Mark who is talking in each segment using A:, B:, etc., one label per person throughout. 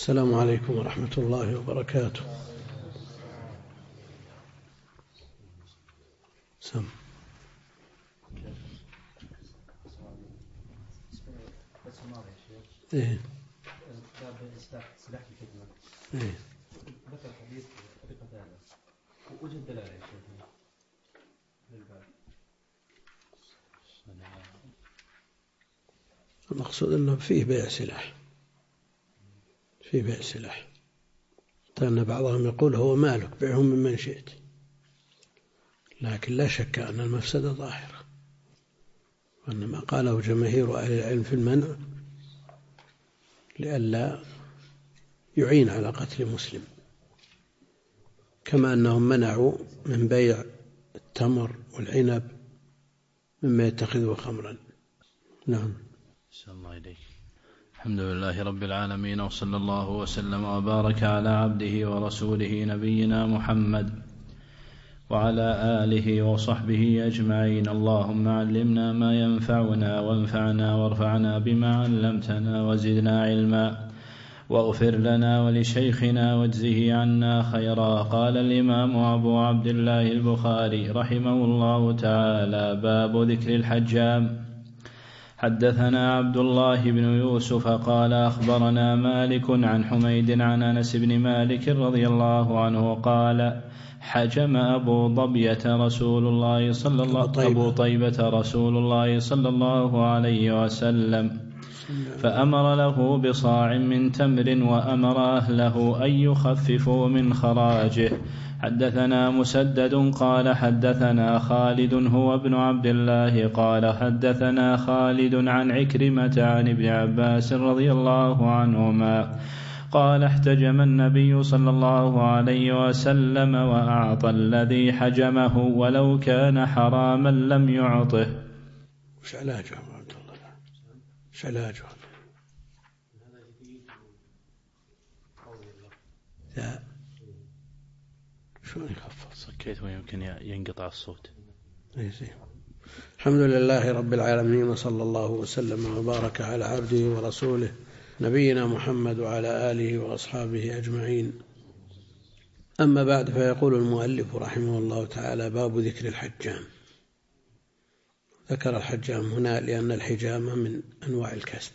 A: السلام عليكم ورحمة الله وبركاته. سم إيه
B: سلاح الخدمة.
A: إيه
B: ذكر حديث قتادة ووجه الدلالة يا شيخ للباب.
A: المقصود أنه فيه بيع سلاح، فيه بيع سلاح، لأن بعضهم يقول هو مالك بيعهم ممن شئت، لكن لا شك أن المفسدة ظاهرة، وأن ما قاله جماهير أهل العلم في المنع لئلا يعين على قتل مسلم، كما أنهم منعوا من بيع التمر والعنب مما يتخذه خمرا. نعم.
C: أحسن الله إليك. الحمد لله رب العالمين، وصلى الله وسلم وبارك على عبده ورسوله نبينا محمد وعلى آله وصحبه أجمعين. اللهم علمنا ما ينفعنا وانفعنا وارفعنا بما علمتنا وزدنا علما، واغفر لنا ولشيخنا واجزه عنا خيرا. قال الإمام أبو عبد الله البخاري رحمه الله تعالى: باب ذكر الحجام. حدثنا عبد الله بن يوسف قال أخبرنا مالك عن حميد عن أنس بن مالك رضي الله عنه قال: حجم أبو طيبة رسول الله صلى الله عليه وسلم، فأمر له بصاع من تمر، وأمر أهله أن يخففوا من خراجه. حدثنا مسدد قال حدثنا خالد هو ابن عبد الله قال حدثنا خالد عن عكرمة عن ابن عباس رضي الله عنهما قال: احتجم النبي صلى الله عليه وسلم وأعطى الذي حجمه ولو كان حراما لم يعطه.
A: وش علاجه عبد الله؟ وش علاجه؟ لا شلون يخفض؟
C: سكيت ويمكن ينقطع الصوت.
A: الحمد لله رب العالمين، وصلى الله وسلم وبارك على عبده ورسوله نبينا محمد وعلى آله وأصحابه أجمعين. أما بعد، فيقول المؤلف رحمه الله تعالى: باب ذكر الحجام. ذكر الحجام هنا لأن الحجامة من أنواع الكسب،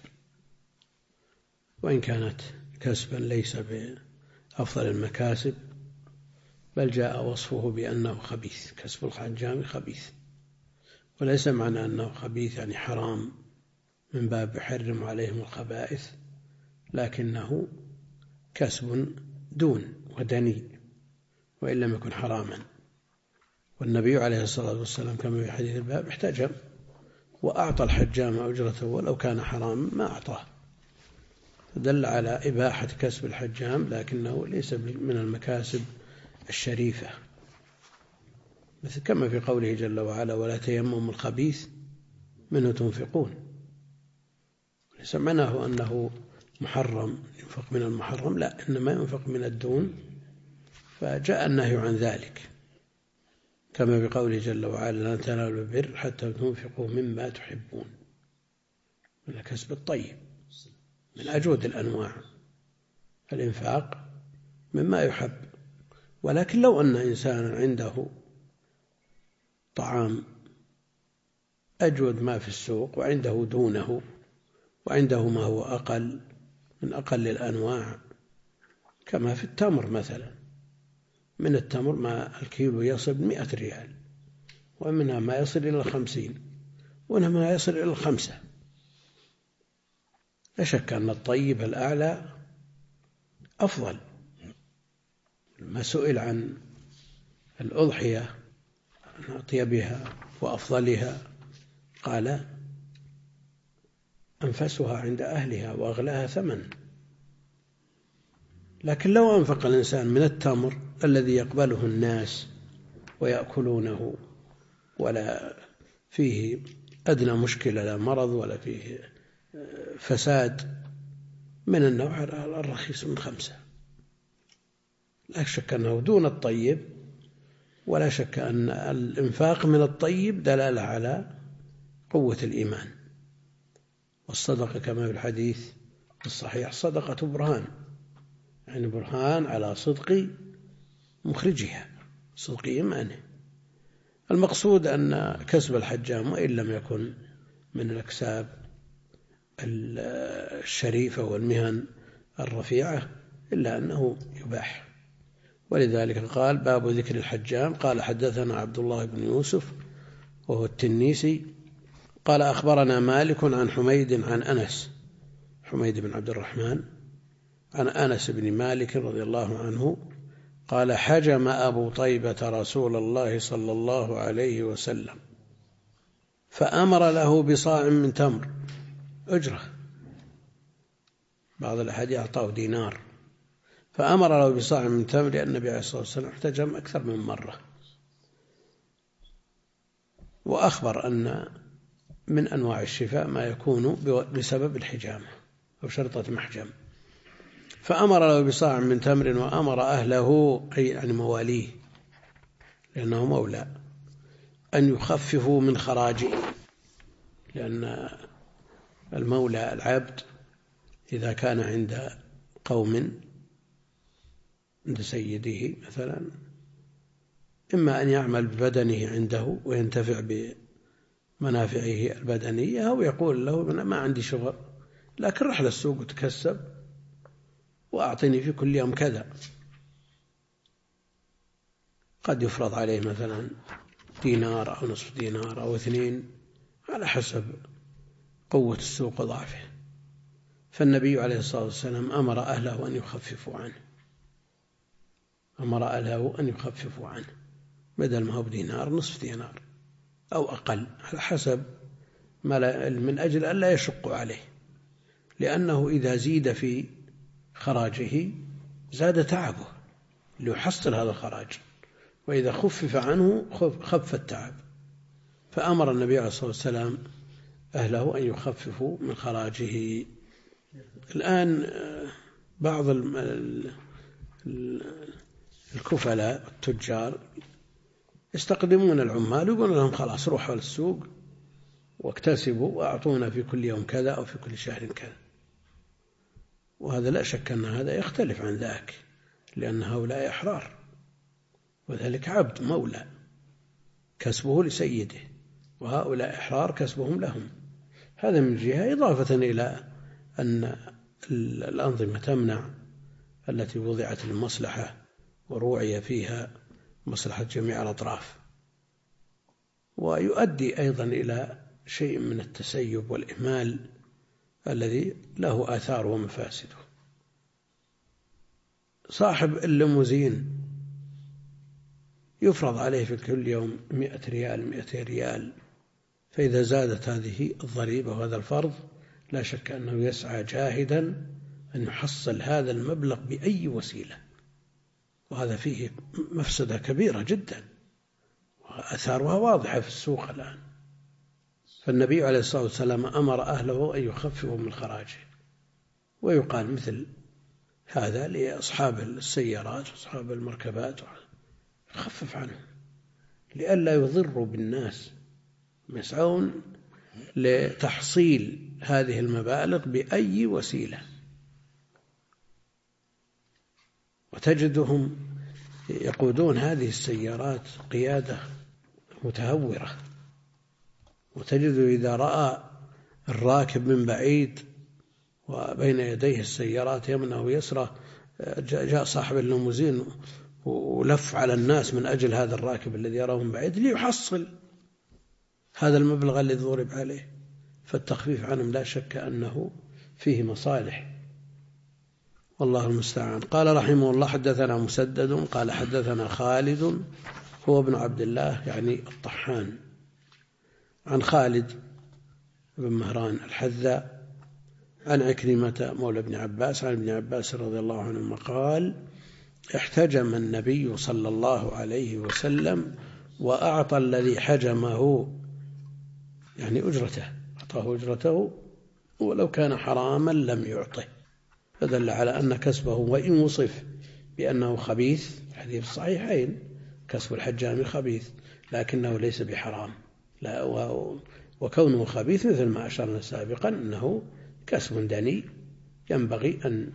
A: وإن كانت كسبا ليس بأفضل المكاسب، بل جاء وصفه بأنه خبيث. كسب الحجام خبيث، وليس معنى أنه خبيث يعني حرام من باب يحرم عليهم الخبائث، لكنه كسب دون ودني وإن لم يكن حراما. والنبي عليه الصلاة والسلام كما في حديث الباب احتجم وأعطى الحجام أجرته ولو كان حراما ما أعطاه، فدل على إباحة كسب الحجام، لكنه ليس من المكاسب الشريفة، مثل كما في قوله جل وعلا: ولا تيمموا الخبيث منه تنفقون. ليس معناه أنه محرم ينفق من المحرم، لا، إنما ينفق من الدون، فجاء النهي عن ذلك، كما في قوله جل وعلا: لن تنالوا البر حتى تنفقوا مما تحبون. من الكسب الطيب، من أجود الأنواع الإنفاق مما يحب. ولكن لو أن إنسانا عنده طعام أجود ما في السوق وعنده دونه، وعنده ما هو أقل من أقل الأنواع، كما في التمر مثلا، من التمر ما الكيلو يصل 100 ريال، ومنها ما يصل إلى 50، ومنها ما يصل إلى 5. لا شك أن الطيب الأعلى أفضل. ما سئل عن الأضحية عن أطيبها وأفضلها قال: أنفسها عند أهلها وأغلاها ثمن. لكن لو أنفق الإنسان من التمر الذي يقبله الناس ويأكلونه ولا فيه أدنى مشكلة، لا مرض ولا فيه فساد، من النوع الرخيص من 5، لا شك أنه دون الطيب. ولا شك أن الإنفاق من الطيب دلالة على قوة الإيمان. والصدقة كما في الحديث الصحيح: صدقة برهان، يعني برهان على صدق مخرجها، صدق إيمانه. المقصود أن كسب الحجام وإن لم يكن من الأكساب الشريفة والمهن الرفيعة إلا أنه يباح. ولذلك قال باب ذكر الحجام. قال حدثنا عبد الله بن يوسف وهو التنيسي قال أخبرنا مالك عن حميد عن أنس، حميد بن عبد الرحمن، عن أنس بن مالك رضي الله عنه قال حجم أبو طيبة رسول الله صلى الله عليه وسلم فأمر له بصاع من تمر أجرة، بعض الأحاديث أعطاه دينار، فأمر له بصاع من تمر لأن النبي عليه الصلاة والسلام احتجم أكثر من مرة. وأخبر أن من أنواع الشفاء ما يكون بسبب الحجامة أو شرطة محجم. فأمر له بصاع من تمر وأمر أهله أي يعني مواليه لأنه مولى أن يخففوا من خراجه، لأن المولى العبد إذا كان عند قوم عند سيده مثلا إما أن يعمل ببدنه عنده وينتفع بمنافعه البدنية أو يقول له ما عندي شغل لكن رح للسوق وتكسب وأعطني في كل يوم كذا. قد يفرض عليه مثلا دينار أو نصف دينار أو 2 على حسب قوة السوق وضعفه. فالنبي عليه الصلاة والسلام أمر أهله أن يخففوا عنه، أمر أهله أن يخففوا عنه بدل ما هو بدينار نصف دينار أو أقل على حسب ما من أجل أن لا يشق عليه، لأنه إذا زيد في خراجه زاد تعبه ليحصل هذا الخراج، وإذا خفف عنه خف التعب. فأمر النبي عليه الصلاة والسلام أهله أن يخففوا من خراجه. الآن بعض الكفلاء التجار يستقدمون العمال ويقولون لهم خلاص روحوا للسوق واكتسبوا وأعطونا في كل يوم كذا أو في كل شهر كذا، وهذا لا شك أن هذا يختلف عن ذاك، لأن هؤلاء أحرار وذلك عبد مولى كسبه لسيده، وهؤلاء أحرار كسبهم لهم. هذا من جهة، إضافة إلى أن الأنظمة تمنع التي وضعت للمصلحة وروعي فيها مصلحة جميع الأطراف، ويؤدي أيضا إلى شيء من التسيب والإهمال الذي له آثار ومفاسده. صاحب الليموزين يفرض عليه في كل يوم 100 ريال 200 ريال، فإذا زادت هذه الضريبة وهذا الفرض لا شك أنه يسعى جاهدا أن يحصل هذا المبلغ بأي وسيلة، وهذا فيه مفسدة كبيرة جدا وأثارها واضحة في السوق الآن. فالنبي عليه الصلاة والسلام أمر أهله أن يخففوا من خراجه، ويقال مثل هذا لأصحاب السيارات وأصحاب المركبات يخفف عنهم لئلا يضروا بالناس، يسعون لتحصيل هذه المبالغ بأي وسيلة. وتجدهم يقودون هذه السيارات قيادة متهورة، وتجد إذا رأى الراكب من بعيد وبين يديه السيارات يمنه ويسره جاء صاحب الليموزين ولف على الناس من أجل هذا الراكب الذي يراه من بعيد ليحصل هذا المبلغ الذي ضرب عليه. فالتخفيف عنهم لا شك أنه فيه مصالح، والله المستعان. قال رحمه الله حدثنا مسدد قال حدثنا خالد هو ابن عبد الله يعني الطحان عن خالد بن مهران الحذاء عن عكرمة مولى ابن عباس عن ابن عباس رضي الله عنهما قال احتجم النبي صلى الله عليه وسلم وأعطى الذي حجمه يعني أجرته، أعطاه أجرته ولو كان حراما لم يعطه، فدل على أن كسبه وإن وصف بأنه خبيث، حديث الصحيحين كسب الحجام خبيث لكنه ليس بحرام، لا وكونه خبيث مثل ما أشرنا سابقا أنه كسب دني ينبغي أن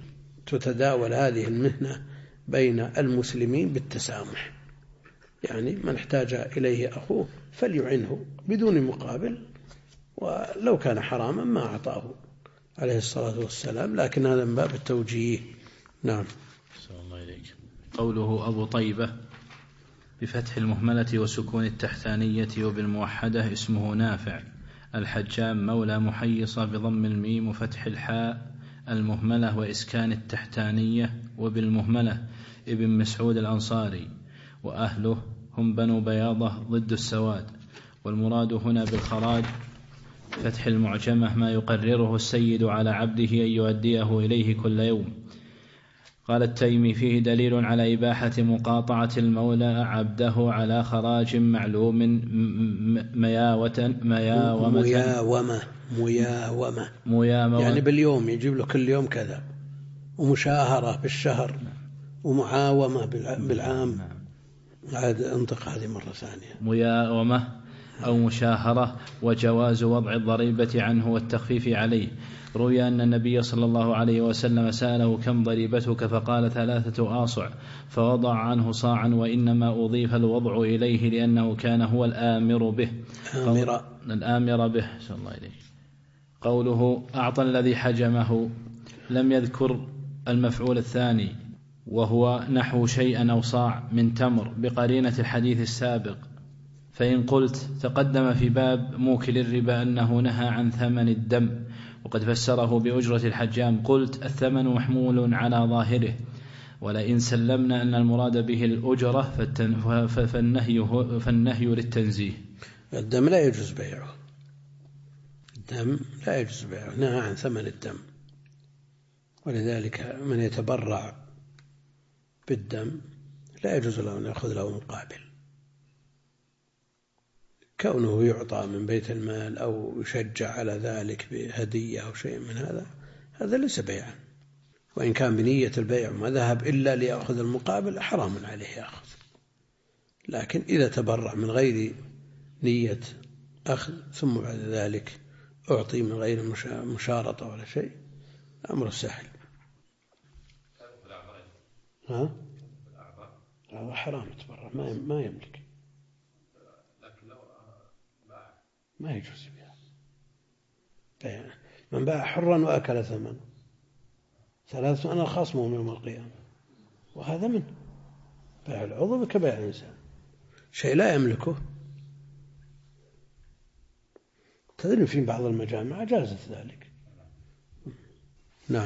A: تتداول هذه المهنة بين المسلمين بالتسامح، يعني من احتاج إليه أخوه فليعنه بدون مقابل، ولو كان حراما ما أعطاه عليه الصلاة والسلام، لكن هذا من باب التوجيه. نعم.
C: صلى الله إليك. قوله أبو طيبة بفتح المهملة وسكون التحتانية وبالموحدة اسمه نافع الحجام مولى محيصة بضم الميم وفتح الحاء المهملة وإسكان التحتانية وبالمهملة ابن مسعود الأنصاري، وأهله هم بنو بياضة ضد السواد، والمراد هنا بالخراج فتح المعجمة ما يقرره السيد على عبده أن يؤديه إليه كل يوم. قال التيمي فيه دليل على إباحة مقاطعة المولى عبده على خراج معلوم مياومة
A: يعني باليوم يجيب له كل يوم كذا، ومشاهرة بالشهر، ومعاومة بالعام. عاد انطق هذه مرة ثانية.
C: مياومة أو مشاهرة، وجواز وضع الضريبة عنه والتخفيف عليه. روي أن النبي صلى الله عليه وسلم سأله كم ضريبتك فقال 3 آصع، فوضع عنه صاعا، وإنما أضيف الوضع إليه لأنه كان هو الآمر به. الآمر به صلى الله عليه. قوله أعطى الذي حجمه لم يذكر المفعول الثاني، وهو نحو شيئا أو صاع من تمر بقرينة الحديث السابق. فإن قلت تقدم في باب موكل الربا أنه نهى عن ثمن الدم وقد فسره بأجرة الحجام، قلت الثمن محمول على ظاهره، ولئن سلمنا أن المراد به الأجرة فالنهي للتنزيه.
A: الدم لا يجوز بيعه، الدم لا يجوز بيعه، نهى عن ثمن الدم، ولذلك من يتبرع بالدم لا يجوز له أن يأخذ له مقابل. كونه يعطى من بيت المال أو يشجع على ذلك بهدية أو شيء من هذا ليس بيعا، وإن كان بنية البيع ما ذهب إلا ليأخذ المقابل حرام عليه يأخذ. لكن إذا تبرع من غير نية أخذ ثم بعد ذلك أعطي من غير مشارطة ولا شيء، أمر سهل. هذا حرام يتبرع، ما يملك، ما يجوز بيع. من باع حرا وأكل ثمنه 3 أنا خصمه يوم القيامة، وهذا منه. بيع العضو كبيع الإنسان، شيء لا يملكه. تدري في بعض المجامع جازت ذلك. نعم.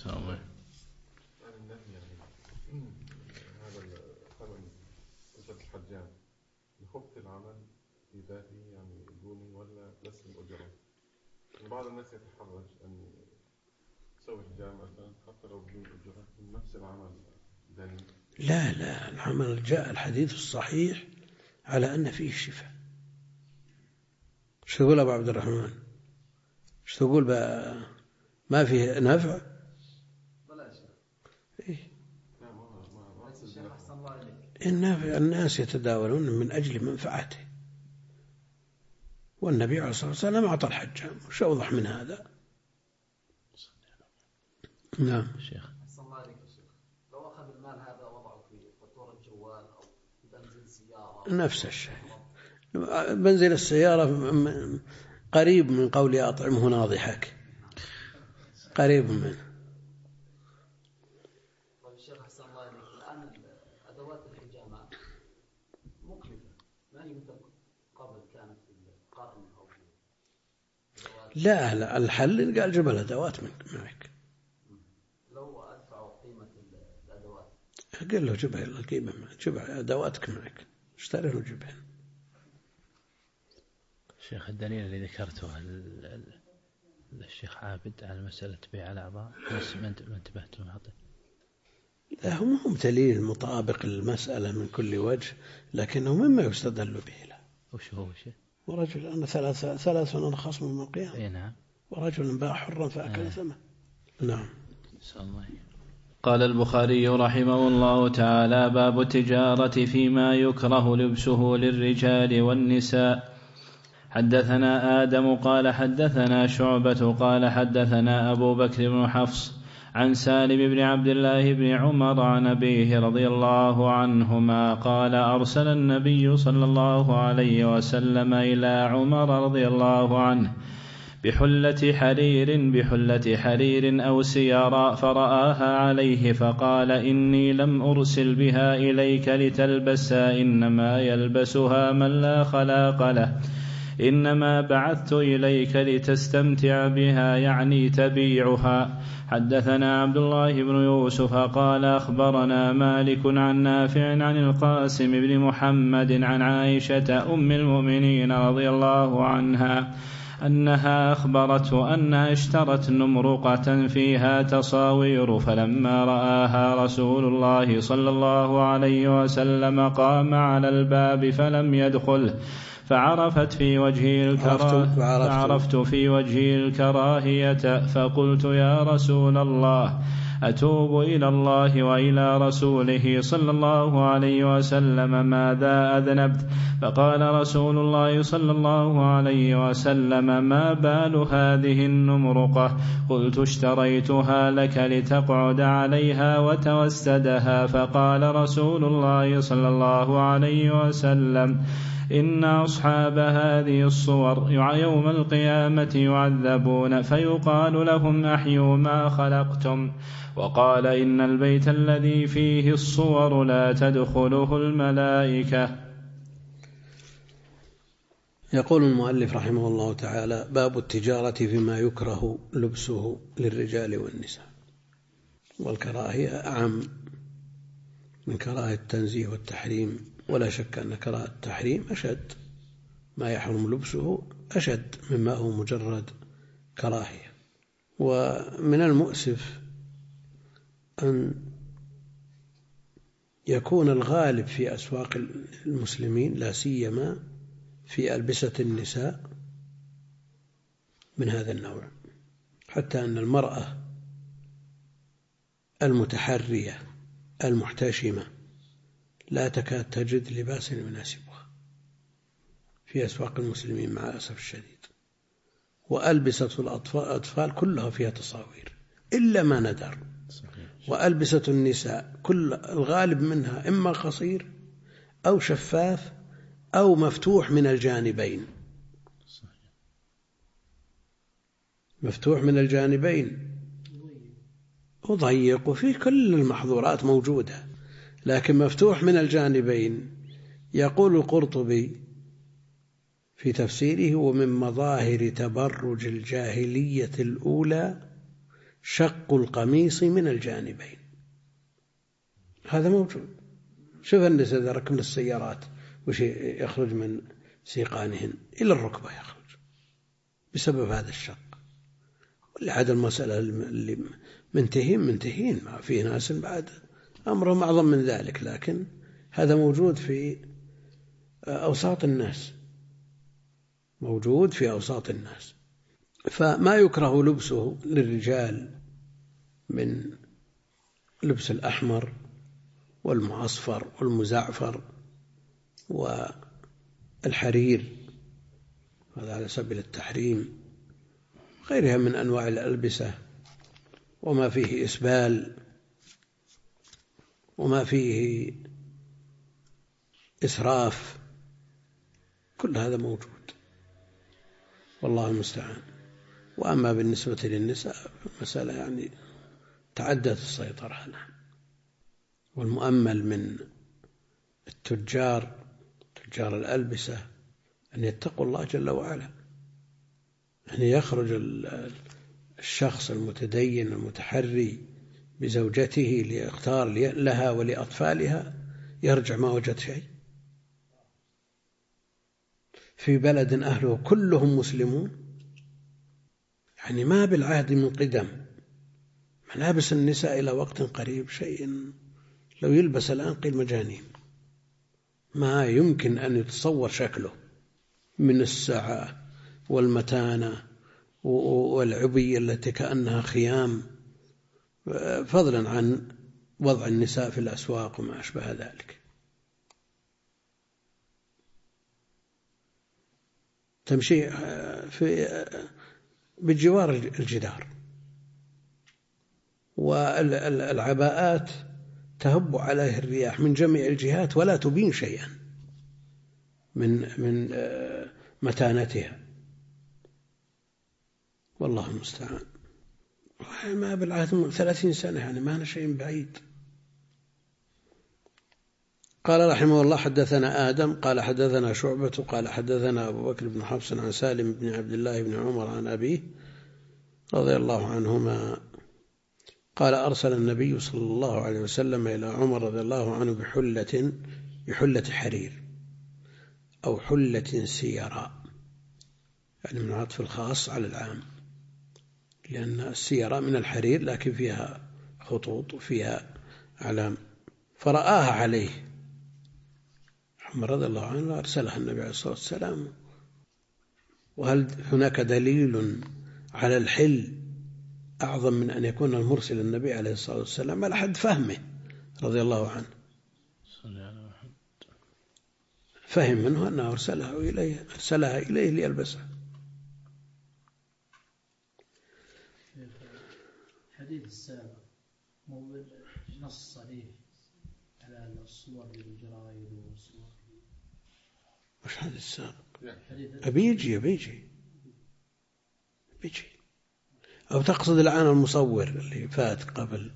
D: خبط العمل في ذاته يعني دوني ولا بس الأجرة؟ بعض الناس يتحرج أن يسوي حجام مثلا حتى لو بدون أجرة من نفس العمل داني.
A: لا العمل جاء الحديث الصحيح على أن فيه شفاء. ايش تقول أبو عبد الرحمن؟ ايش تقول ما فيه نفع؟ الناس يتداولون من أجل منفعته، والنبي عليه الصلاة والسلام أعطى الحجام، وش أوضح من هذا؟ نعم
C: شيخ.
B: لو أخذ المال هذا وضعه في فاتورة الجوال أو بنزين سيارة
A: نفس الشيء. بنزين السيارة قريب من قول أطعمه ناضحك، قريب منه. لا الحل قال جبل أدوات معك.
B: لو أدفع قيمة الأدوات
A: قال له جبها القيمة، جبها أدواتك معك، اشتريه وجبها.
C: شيخ الدليل اللي ذكرته الشيخ عابد على مسألة بيع الأعضاء ما انتبهتم هذا؟
A: لا هم دليل مطابق المسألة من كل وجه، لكنه مما يستدل به له.
C: وش هو شيء؟
A: ورجل أن 3 أنا خصم من القيامة.
C: إيه نعم.
A: ورجل باع حرا فأكل ثمن. نعم.
C: قال البخاري رحمه الله تعالى: باب التجارة فيما يكره لبسه للرجال والنساء. حدثنا آدم قال حدثنا شعبة قال حدثنا أبو بكر بن حفص عن سالم بن عبد الله بن عمر عن أبيه رضي الله عنهما قال أرسل النبي صلى الله عليه وسلم إلى عمر رضي الله عنه بحلة حرير أو سيارا فرآها عليه فقال إني لم أرسل بها إليك لتلبسها إنما يلبسها من لا خلاق له إنما بعثت إليك لتستمتع بها يعني تبيعها. حدثنا عبد الله بن يوسف قال أخبرنا مالك عن نافع عن القاسم بن محمد عن عائشة أم المؤمنين رضي الله عنها أنها أخبرته أنها اشترت نمرقة فيها تصاوير فلما رآها رسول الله صلى الله عليه وسلم قام على الباب فلم يدخل فعرفت في وجهه الكراهية فقلت يا رسول الله أتوب إلى الله وإلى رسوله صلى الله عليه وسلم ماذا أذنبت؟ فقال رسول الله صلى الله عليه وسلم ما بال هذه النمرقة؟ قلت اشتريتها لك لتقعد عليها وتوسدها. فقال رسول الله صلى الله عليه وسلم إن أصحاب هذه الصور يوم القيامة يعذبون فيقال لهم أحيوا ما خلقتم. وقال إن البيت الذي فيه الصور لا تدخله الملائكة.
A: يقول المؤلف رحمه الله تعالى باب التجارة فيما يكره لبسه للرجال والنساء. والكراهية أعم من كراهة التنزيه والتحريم، ولا شك أن كراهة التحريم أشد، ما يحرم لبسه أشد مما هو مجرد كراهية. ومن المؤسف أن يكون الغالب في أسواق المسلمين لا سيما في ألبسة النساء من هذا النوع، حتى أن المرأة المتحرية المحتشمة لا تكاد تجد لباسا يناسبها في أسواق المسلمين مع الأسف الشديد. وألبسة الأطفال كلها فيها تصاوير إلا ما ندر. وألبسة النساء كل الغالب منها إما قصير أو شفاف أو مفتوح من الجانبين، مفتوح من الجانبين وضيق، وفيه كل المحظورات موجودة، لكن مفتوح من الجانبين. يقول القرطبي في تفسيره ومن مظاهر تبرج الجاهلية الأولى شق القميص من الجانبين. هذا موجود. شوف النساء إذا ركبن السيارات وش يخرج من سيقانهن إلى الركبة، يخرج بسبب هذا الشق. ولعد المسألة اللي منتهين ما في ناس بعد أمرهم أعظم من ذلك، لكن هذا موجود في أوساط الناس، موجود في أوساط الناس. فما يكره لبسه للرجال من لبس الأحمر والمعصفر والمزعفر والحرير، هذا على سبيل التحريم، غيرها من أنواع الألبسة، وما فيه إسبال وما فيه إسراف، كل هذا موجود، والله المستعان. وأما بالنسبة للنساء مسألة يعني تعدت السيطرة عنها. والمؤمل من تجار الألبسة أن يتقوا الله جل وعلا، أن يخرج الشخص المتدين المتحري بزوجته ليختار لها ولأطفالها، يرجع ما وجد شيء في بلد أهله كلهم مسلمون، يعني ما بالعهد من قدم. ملابس النساء إلى وقت قريب شيء لو يلبس الآن قيل مجانين، ما يمكن أن يتصور شكله من السعة والمتانة والعبية التي كأنها خيام، فضلا عن وضع النساء في الأسواق وما أشبه ذلك. تمشي بجوار الجدار والعباءات تهب عليه الرياح من جميع الجهات ولا تبين شيئا من متانتها، والله المستعان. ما بالعهد 30 سنة، يعني ما هنا شيء بعيد. قال رحمه الله: حدثنا آدم قال حدثنا شعبة قال حدثنا أبو بكر بن حفص عن سالم بن عبد الله بن عمر عن أبيه رضي الله عنهما قال: أرسل النبي صلى الله عليه وسلم إلى عمر رضي الله عنه بحلة حرير أو حلة سيراء، يعني من عطف الخاص على العام، لأن السيراء من الحرير لكن فيها خطوط وفيها أعلام، فرآها عليه عمر رضي الله عنه أرسلها النبي عليه الصلاة والسلام. وهل هناك دليل على الحل أعظم من أن يكون المرسل النبي عليه الصلاة والسلام على حد فهمه رضي الله عنه؟ فهم منه أنه أرسلها إليه ليلبسها.
E: الحديث السابق نص صريح على الصور بالجرائد والصور.
A: وش هذا السابق؟ بيجي أو تقصد الآن المصور اللي فات قبل،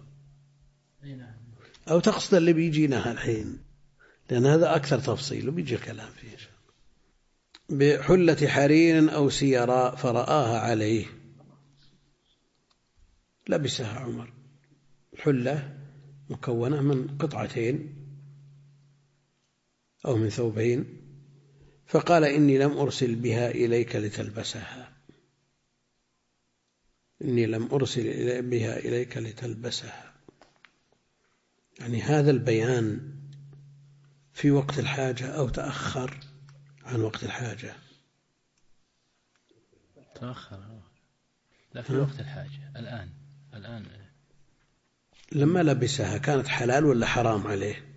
A: أو تقصد اللي بيجينا الحين، لأن هذا أكثر تفصيل وبيجي الكلام فيه. بحلة حرير أو سيراء فرآها عليه لبسها عمر. الحلة مكونة من قطعتين أو من ثوبين، فقال: إني لم أرسل بها إليك لتلبسها، إني لم أرسل بها إليك لتلبسها، يعني هذا البيان في وقت الحاجة أو تأخر عن وقت الحاجة؟
C: تأخر، لا في وقت الحاجة. الآن
A: لما لبسها كانت حلال ولا حرام عليه؟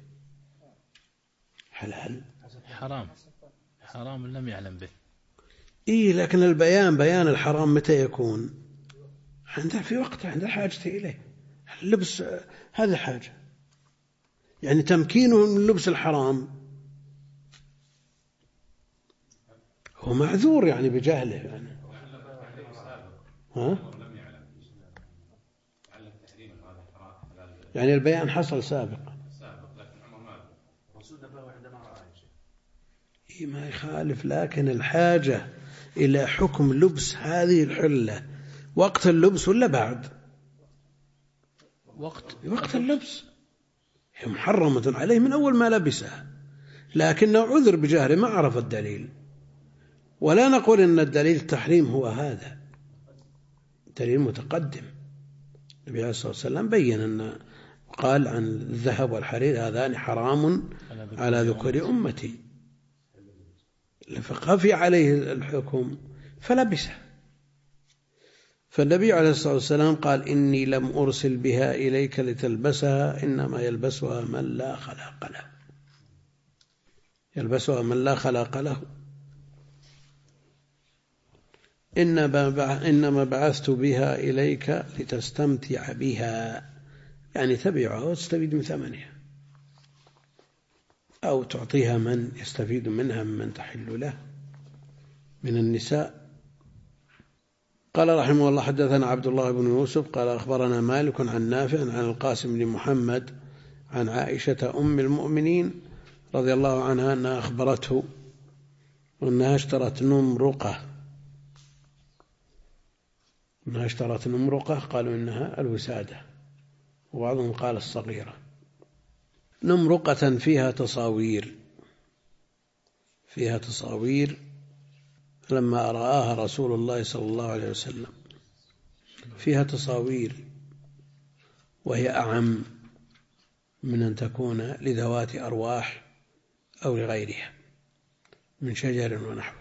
A: حلال. حرام لم يعلم به. لكن بيان الحرام متى يكون؟ في وقته، عند الحاجة إليه. اللبس هذا حاجة، يعني تمكينه من لبس الحرام هو معذور يعني بجهله يعني. يعني البيان حصل سابقا، ما يخالف، لكن الحاجة إلى حكم لبس هذه الحلة وقت اللبس ولا بعد؟ وقت اللبس، هي محرمة عليه من أول ما لبسها، لكنه عذر بجهله ما عرف الدليل. ولا نقول إن الدليل التحريم هو هذا، دليل متقدم. النبي عليه الصلاة والسلام بين أن قال عن الذهب والحرير: هذان حرام على ذكر أمتي، فخفي عليه الحكم فلبسه. فالنبي عليه الصلاة والسلام قال: إني لم أرسل بها إليك لتلبسها، إنما يلبسها من لا خلاق له، يلبسها من لا خلاق له. إنما بعثت بها إليك لتستمتع بها، يعني تبيعها وتستفيد من ثمنها، أو تعطيها من يستفيد منها ممن تحل له من النساء. قال رحمه الله: حدثنا عبد الله بن يوسف قال أخبرنا مالك عن نافع عن القاسم بن محمد عن عائشة أم المؤمنين رضي الله عنها أنها أخبرته أنها اشترت نمرقة، قالوا إنها الوسادة، وبعضهم قال الصغيرة. نمرقة فيها تصاوير لما رآها رسول الله صلى الله عليه وسلم، فيها تصاوير، وهي أعم من أن تكون لذوات أرواح أو لغيرها من شجر ونحوه.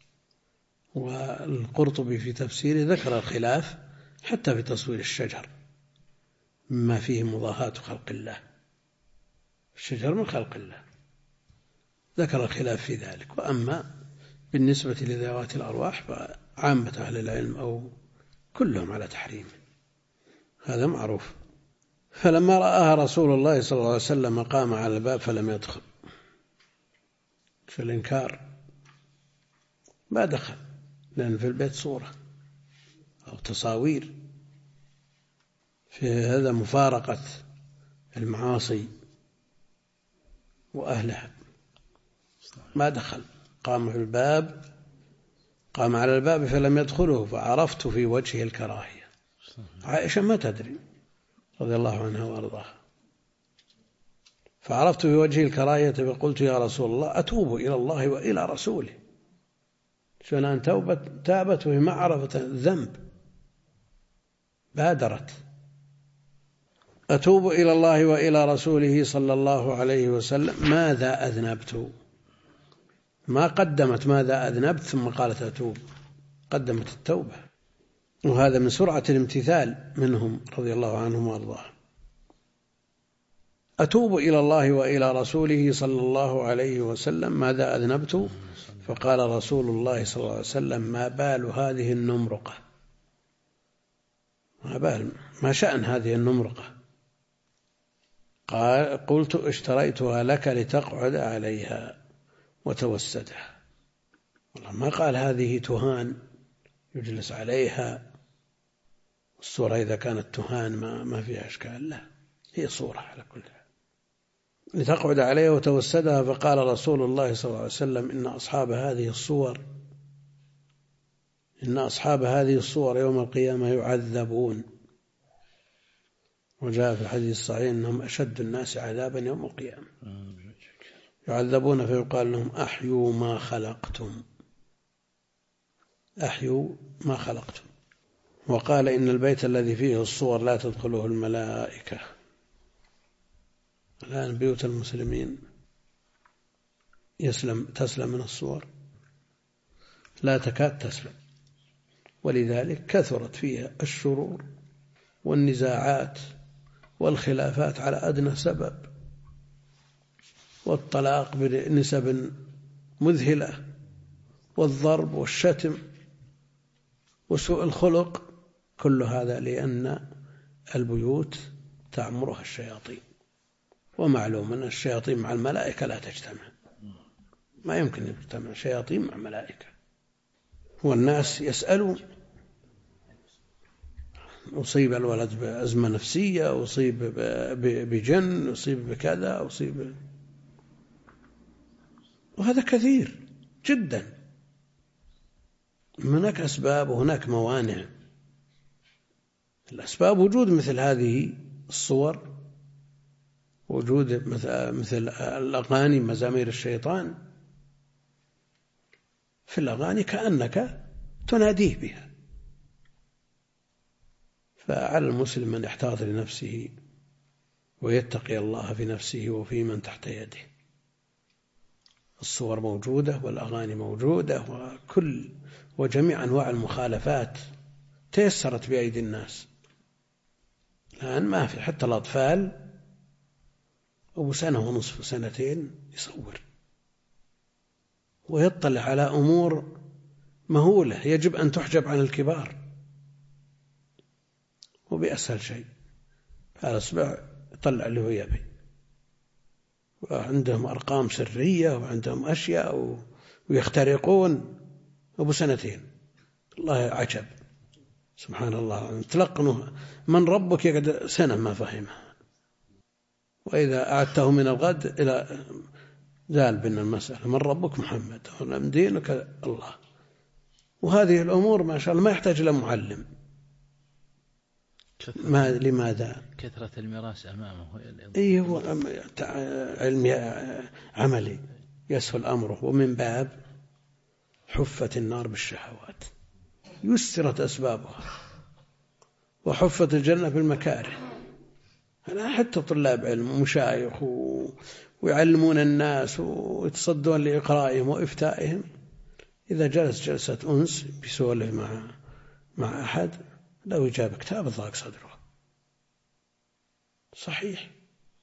A: والقرطبي في تفسيره ذكر الخلاف حتى في تصوير الشجر، مما فيه مضاهاة خلق الله، الشجر من خلق الله، ذكر الخلاف في ذلك. وأما بالنسبة لذوات الأرواح فعامة أهل العلم أو كلهم على تحريمه، هذا معروف. فلما رآها رسول الله صلى الله عليه وسلم قام على الباب فلم يدخل، في الإنكار ما دخل، لأن في البيت صورة أو تصاوير، في هذا مفارقة المعاصي وأهلها. ما دخل، قام في الباب، قام على الباب فلم يدخله، فعرفت في وجهه الكراهية. عائشة ما تدري رضي الله عنها وأرضاها، فعرفت في وجهه الكراهية فقلت يا رسول الله أتوب إلى الله وإلى رسوله. شنان تابت وهي ما عرفت الذنب، بادرت. أتوب إلى الله وإلى رسوله صلى الله عليه وسلم ماذا أذنبت؟ ما قدمت ماذا أذنبت ثم قالت أتوب، قدمت التوبة، وهذا من سرعة الامتثال منهم رضي الله عنهم وأرضاهم. أتوب إلى الله وإلى رسوله صلى الله عليه وسلم ماذا أذنبت؟ فقال رسول الله صلى الله عليه وسلم ما بال هذه النمرقة، ما شأن هذه النمرقة؟ قلت اشتريتها لك لتقعد عليها وتوسدها. والله ما قال هذه تهان يجلس عليها، الصورة إذا كانت تهان ما فيها إشكال، لا هي صورة على كل حال، لتقعد عليها وتوسدها. فقال رسول الله صلى الله عليه وسلم إن أصحاب هذه الصور يوم القيامة يعذبون، وجاء في الحديث الصحيح إنهم أشد الناس عذابا يوم القيامة، يعذبون فيقال لهم أحيوا ما خلقتم، أحيوا ما خلقتم. وقال إن البيت الذي فيه الصور لا تدخله الملائكة. الآن بيوت المسلمين تسلم من الصور، لا تكاد تسلم، ولذلك كثرت فيها الشرور والنزاعات والخلافات على أدنى سبب، والطلاق بنسب مذهلة، والضرب والشتم وسوء الخلق، كل هذا لأن البيوت تعمرها الشياطين، ومعلوم أن الشياطين مع الملائكة لا تجتمع، ما يمكن أن تجتمع شياطين مع ملائكة. والناس يسألون، أصيب الولد بأزمة نفسية، أصيب بجن، أصيب بكذا، أصيب، وهذا كثير جدا. هناك أسباب وهناك موانع. الأسباب وجود مثل هذه الصور، وجود مثل الأغاني، مزامير الشيطان في الأغاني كأنك تناديه بها. فعلى المسلم أن يحتاط لنفسه ويتقي الله في نفسه وفي من تحت يده. الصور موجودة والأغاني موجودة، وجميع أنواع المخالفات تيسرت بأيدي الناس الآن. ما في حتى الأطفال أبو سنة ونصف سنتين يصور ويطلع على أمور مهولة يجب أن تحجب عن الكبار، وبأسهل شيء على الأصبع يطلع اللي هو يبي، وعندهم أرقام سرية وعندهم أشياء ويخترقون. أبو سنتين، الله عجب، سبحان الله. تلقنه من ربك يقعد سنة ما فهمها، وإذا أعدته من الغد إلى زال بنا المسألة، من ربك محمد، من دينك الله. وهذه الأمور ما شاء الله ما يحتاج إلى معلم. لماذا؟
C: كثرة الميراث أمامه.
A: إيه، هو علمي عملي يسهل أمره، ومن باب حفت النار بالشهوات، يسرت أسبابها، وحفت الجنة بالمكاره. أنا حتى طلاب علم مشايخ ويعلمون الناس ويتصدون لإقرائهم وإفتائهم، إذا جلس جلسة أنس بيسولف مع أحد لو يجاب كتاب ضاق صدره. صحيح،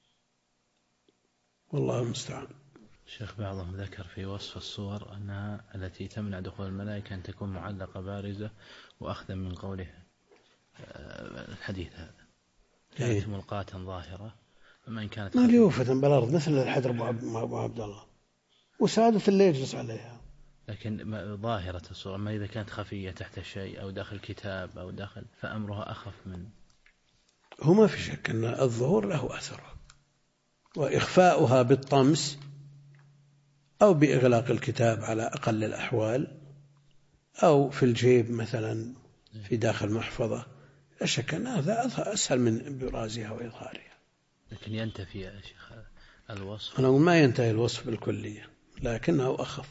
A: والله المستعان.
C: شيخ بعضهم ذكر في وصف الصور أنها التي تمنع دخول الملائكة أن تكون معلقة بارزة، وأخذا من قوله الحديث هذا. كانت ملقاة ظاهرة، أما إن كانت
A: مليوفة بالأرض مثل الحجر أبو عبد الله وسادة اللي يجلس عليها،
C: لكن ظاهرة الصورة. أما إذا كانت خفية تحت شيء أو داخل كتاب أو داخل، فأمرها أخف من.
A: هو ما في شك أن الظهور له أثر، وإخفاؤها بالطمس أو بإغلاق الكتاب على أقل الأحوال أو في الجيب مثلا في داخل محفظة، لا شك أن هذا أسهل من إبرازها وإظهارها.
C: لكن ينتفي يا شيخ الوصف.
A: أنا أقول ما ينتهي الوصف بالكلية، لكنه أخف.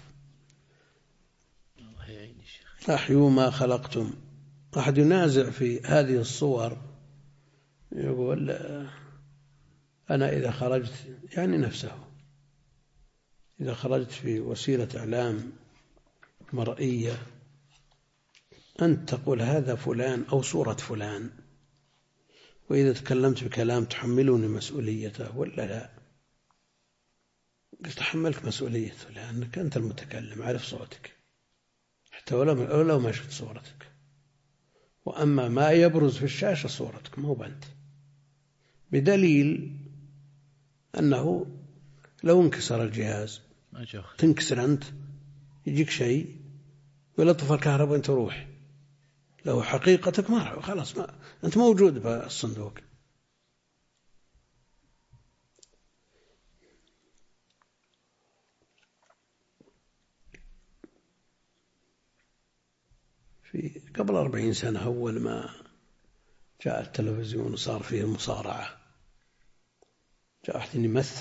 C: الله يعين الشيخ.
A: أحيوا ما خلقتم. أحد ينازع في هذه الصور يقول أنا إذا خرجت، يعني نفسه، إذا خرجت في وسيلة إعلام مرئية أنت تقول هذا فلان أو صورة فلان، وإذا تكلمت بكلام تحملني مسؤوليته ولا لا؟ قلت أحملك مسؤوليته لأنك أنت المتكلم، عارف صوتك حتى ولو ما شفت صورتك. وأما ما يبرز في الشاشة صورتك ما هو بنت، بدليل أنه لو انكسر الجهاز تنكسر أنت، يجيك شيء ويلطف الكهرباء وأنت روح، لو حقيقتك ما خلاص، ما أنت موجود بالصندوق. في قبل 40 سنة أول ما جاء التلفزيون وصار فيه المصارعة، جاء واحد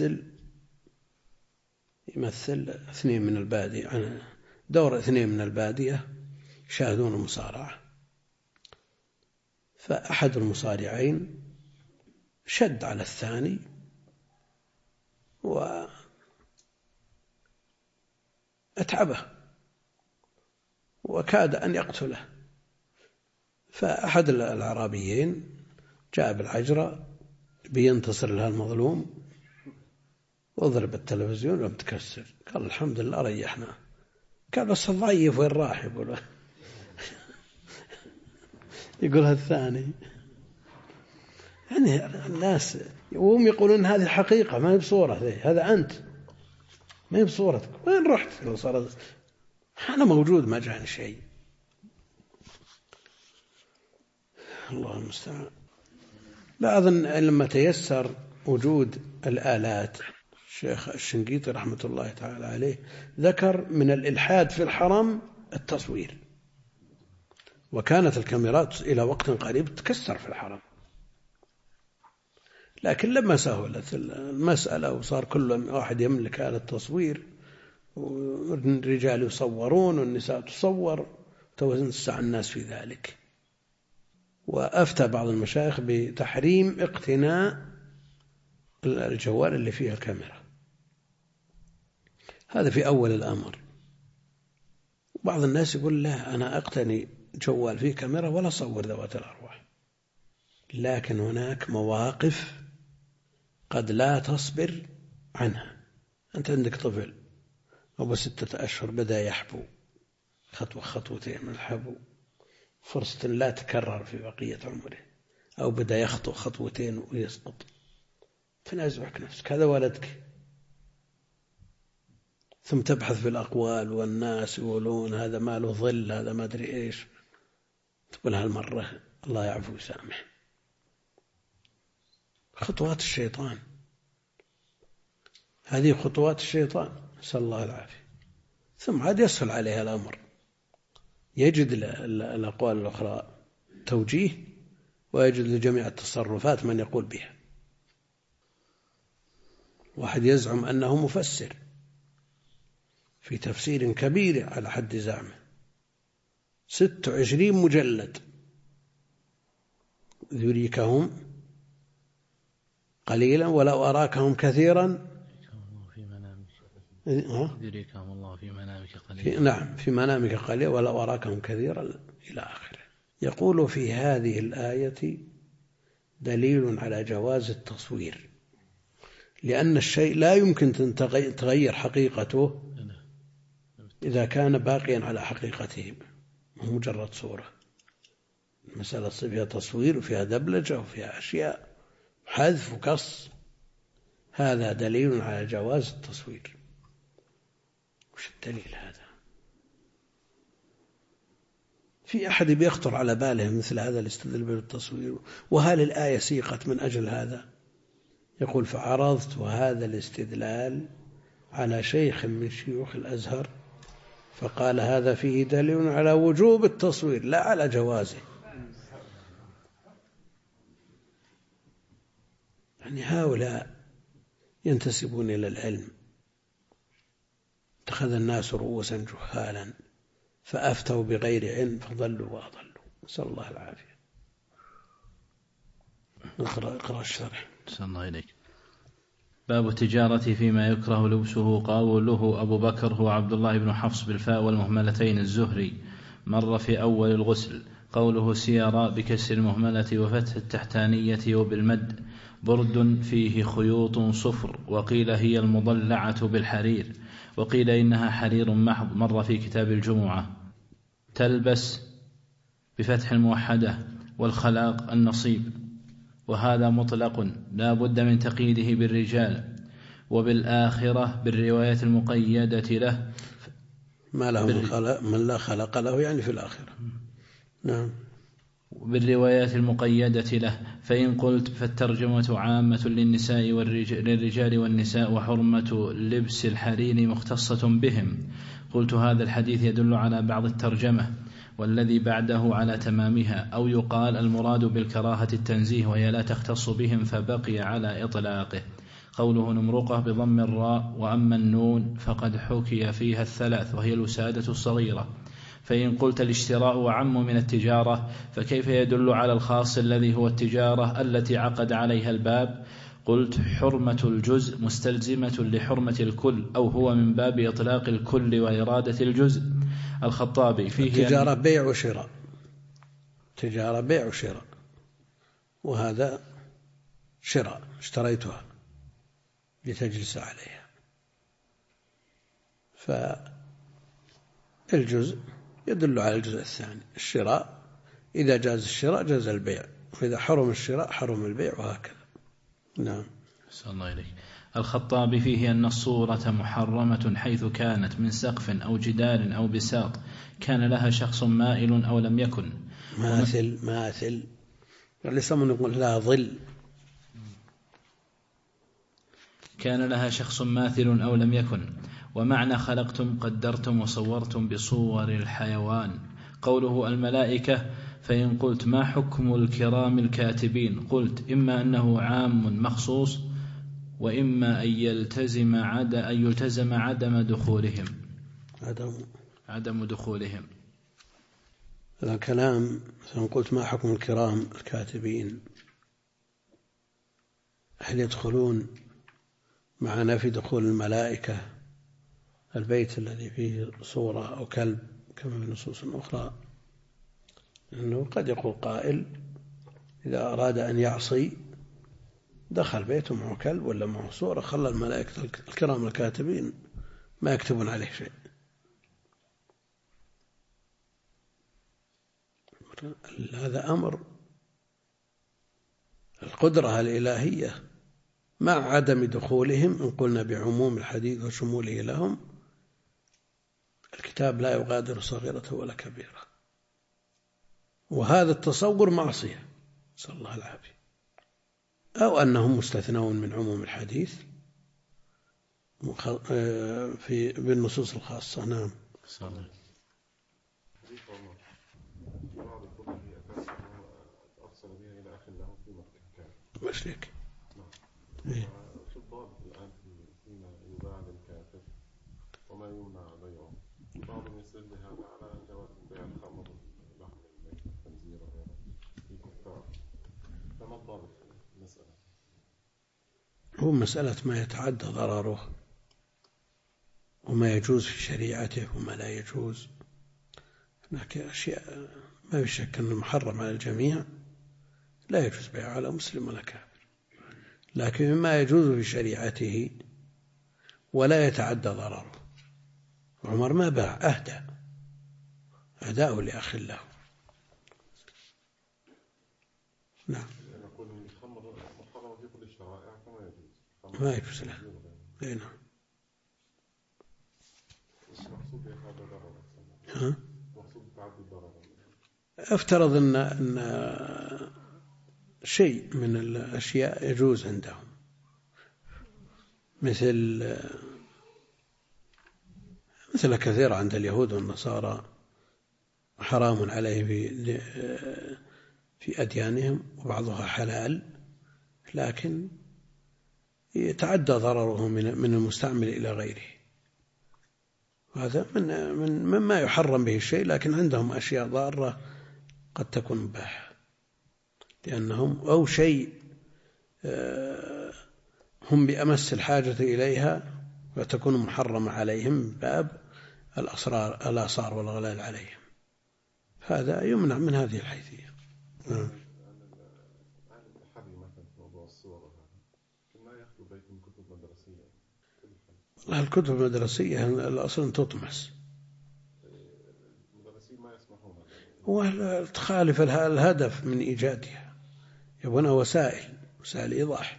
A: يمثل 2 من البادية، دور 2 من البادية يشاهدون المصارعة، فأحد المصارعين شد على الثاني وأتعبه وكاد أن يقتله، فأحد الأعرابيين جاء بالعجرة بينتصر لها المظلوم وضرب التلفزيون لم تكسر، قال الحمد لله ريحنا. قال بس الضعيف وين راح؟ يقولها الثاني. يعني الناس وهم يقولون هذه حقيقة ما هي بصورة، هذا أنت ما هي بصورتك، وين رحت؟ لو صارت أنا موجود ما جاني شيء. الله المستعان. بعض لما تيسر وجود الآلات، الشيخ الشنقيطي رحمة الله تعالى عليه ذكر من الإلحاد في الحرم التصوير، وكانت الكاميرات إلى وقت قريب تكسر في الحرم، لكن لما سهلت المسألة وصار كل واحد يملك آلة تصوير، والرجال يصورون والنساء تصور، توسع الناس في ذلك. وأفتى بعض المشايخ بتحريم اقتناء الجوال اللي فيه الكاميرا، هذا في أول الأمر. بعض الناس يقول لا أنا أقتني جوال فيه كاميرا ولا أصور ذوات الأرواح، لكن هناك مواقف قد لا تصبر عنها. أنت عندك طفل أبو 6 أشهر بدأ يحبو خطوة خطوتين من الحبو، فرصة لا تكرر في بقية عمره، أو بدأ يخطو خطوتين ويسقط، تنازعك نفسك هذا ولدك، ثم تبحث في الأقوال والناس يقولون هذا ما له ظل، هذا ما أدري إيش، تقول هالمرة الله يعفو ويسامح. خطوات الشيطان، هذه خطوات الشيطان، نسأل الله العافية. ثم عاد يسهل عليها الأمر، يجد الأقوال الأخرى توجيه، ويجد لجميع التصرفات من يقول بها. واحد يزعم أنه مفسر في تفسير كبير على حد زعمه 26 مجلد، يريكهم قليلا ولو أراكهم كثيرا
C: يريكهم الله في منامك قليلا.
A: نعم في منامك قليلا ولو أراكهم كثيرا إلى آخره. يقول في هذه الآية دليل على جواز التصوير، لأن الشيء لا يمكن أن تغير حقيقته إذا كان باقيا على حقيقته، مو مجرد صورة. المسألة فيها تصوير وفيها دبلجة وفيها أشياء حذف وقص، هذا دليل على جواز التصوير. وش الدليل هذا؟ في أحد بيخطر على باله مثل هذا الاستدلال بالتصوير؟ وهل الآية سيقت من أجل هذا؟ يقول فعرضت هذا الاستدلال على شيخ من شيوخ الأزهر فقال هذا فيه دليل على وجوب التصوير لا على جوازه. يعني هؤلاء ينتسبون إلى العلم، اتخذ الناس رؤوسا جهالا فأفتوا بغير علم فضلوا وأضلوا، نسأل الله العافية. اقرأ الشرح.
C: صلى الله عليك. باب التجارة فيما يكره لبسه. قوله أبو بكر هو عبد الله بن حفص بالفاء والمهملتين الزهري، مر في أول الغسل. قوله سيارة بكسر المهملة وفتح التحتانية وبالمد، برد فيه خيوط صفر، وقيل هي المضلعة بالحرير، وقيل إنها حرير محض، مر في كتاب الجمعة. تلبس بفتح الموحدة، والخلاق النصيب، وهذا مطلق لا بد من تقييده بالرجال، وبالآخرة بالرواية المقيدة له
A: ما له من لا خلق له يعني في الآخرة. نعم.
C: بالروايات المقيدة له. فإن قلت فالترجمة عامة للنساء للرجال والنساء، وحرمة لبس الحرير مختصة بهم. قلت هذا الحديث يدل على بعض الترجمة، والذي بعده على تمامها، أو يقال المراد بالكراهة التنزيه وهي لا تختص بهم فبقي على إطلاقه. قوله نمرقة بضم الراء، وأما النون فقد حكي فيها الثلاث وهي الوسادة الصغيرة. فإن قلت الاشتراء أعم من التجارة فكيف يدل على الخاص الذي هو التجارة التي عقد عليها الباب؟ قلت حرمة الجزء مستلزمة لحرمة الكل، أو هو من باب إطلاق الكل وإرادة الجزء. الخطابي فيه
A: التجارة بيع وشراء، تجارة بيع وشراء، وهذا شراء، اشتريتها لتجلس عليها. فالجزء يدل على الجزء الثاني، الشراء إذا جاز الشراء جاز البيع، وإذا حرم الشراء حرم البيع، وهكذا. نعم.
C: صلى الله عليه. الخطابي فيه أن الصورة محرمة حيث كانت من سقف أو جدار أو بساط كان لها شخص مائل أو لم يكن.
A: ماثل ليس من يقول لها ظل،
C: كان لها شخص ماثل أو لم يكن. ومعنى خلقتم قدرتم وصورتم بصور الحيوان. قوله الملائكة، فإن قلت ما حكم الكرام الكاتبين؟ قلت إما أنه عام مخصوص، وإما أن يلتزم عدم دخولهم. عدم دخولهم.
A: الكلام فإن قلت ما حكم الكرام الكاتبين، هل يدخلون مع نفي دخول الملائكة البيت الذي فيه صورة أو كلب كما في نصوص أخرى؟ لأنه قد يقول قائل إذا أراد أن يعصي دخل بيته معه كلب ولا معه صورة، خلى الملائكة الكرام الكاتبين ما يكتبون عليه شيء. هذا أمر القدرة الإلهية مع عدم دخولهم. إن قلنا بعموم الحديث وشموله لهم، الكتاب لا يغادر صغيرة ولا كبيرة، وهذا التصور معصية، صلى الله العافية. أو أنهم مستثنون من عموم الحديث بالنصوص الخاصة. نعم. مشرك.
D: شو الضابط الآن فيما يباع للكافر وما يمنع بيعه؟ بعضهم يستدل هذا على جواز بيع الخمر، لحم الميت، الخنزير وغيره في كفار. فما الضابط في المسألة؟
A: هو مسألة ما يتعدى ضرره وما يجوز في شريعته وما لا يجوز. هناك أشياء ما يشك أنه محرم على الجميع لا يجوز بيعه على مسلم ولا كافر، لكن مما يجوز في شريعته ولا يتعدى ضرره. عمر ما باع، أهداه لأخ له. نعم.
D: نقول الخمر محرم في الشرائع فما يجوز.
A: ما يجوز له. أي نعم.
D: المقصود هذا ضرر.
A: ها؟
D: المقصود تعدي الضرر.
A: افترض أن شيء من الأشياء يجوز عندهم، مثل كثير عند اليهود والنصارى حرام عليهم في أديانهم، وبعضها حلال، لكن يتعدى ضرره من المستعمل إلى غيره. هذا مما يحرم به الشيء، لكن عندهم أشياء ضارة قد تكون مباحة، لأنهم أو شيء هم بأمس الحاجة إليها وتكون محرمة عليهم باب الآثار والغلال عليهم، هذا يمنع من هذه الحيثية.
D: التحري مثلا في موضوع الصور وهذا ما يأخذ بيت من كتب مدرسية.
A: الكتب المدرسية الأصل أن تطمس،
D: المدرسين ما يسمحون،
A: وتخالف الهدف من إيجادها، يبون وسائل إيضاح.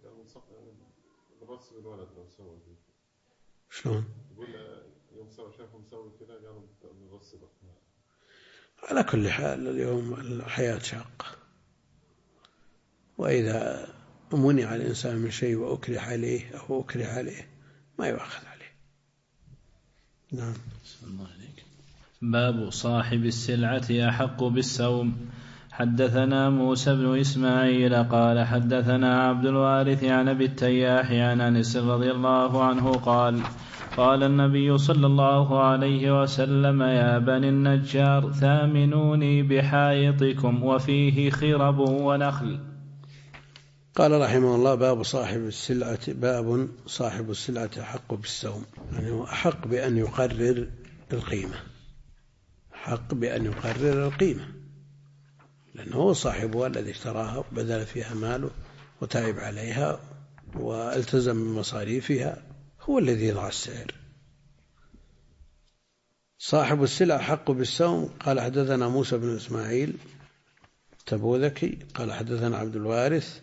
D: الرص بالولد لو سوى
A: شلون؟
D: يقول يوم شافهم مسوي كذا قالوا الرص بقى.
A: على كل حال اليوم الحياة شاقة، وإذا منع الإنسان من شيء وأكره عليه أو أكره عليه ما يؤخذ عليه. نعم.
C: باب صاحب السلعة أحق بالسوم. حدثنا موسى بن إسماعيل قال حدثنا عبد الوارث عن أبي التياح عن أنس رضي الله عنه قال قال النبي صلى الله عليه وسلم يا بني النجار ثامنوني بحائطكم وفيه خرب ونخل.
A: قال رحمه الله باب صاحب السلعة أحق بالسوم، يعني هو أحق بأن يقرر القيمة، لأنه هو صاحبها الذي اشتراها وبذل فيها ماله وتعب عليها والتزم بمصاريفها، هو الذي يضع السعر. صاحب السلعة حق بالسوم. قال حدثنا موسى بن إسماعيل تبوذكي قال حدثنا عبد الوارث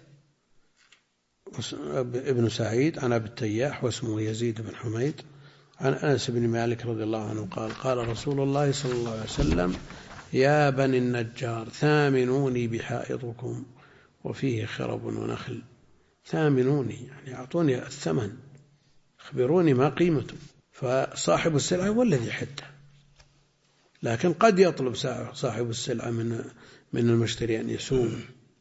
A: ابن سعيد عن أبي التياح واسمه يزيد بن حميد عن أنس بن مالك رضي الله عنه قال قال رسول الله صلى الله عليه وسلم يا بني النجار ثامنوني بحائطكم وفيه خرب ونخل. ثامنوني يعني أعطوني الثمن، أخبروني ما قيمته. فصاحب السلعة هو الذي حده، لكن قد يطلب صاحب السلعة من المشتري أن يسوم،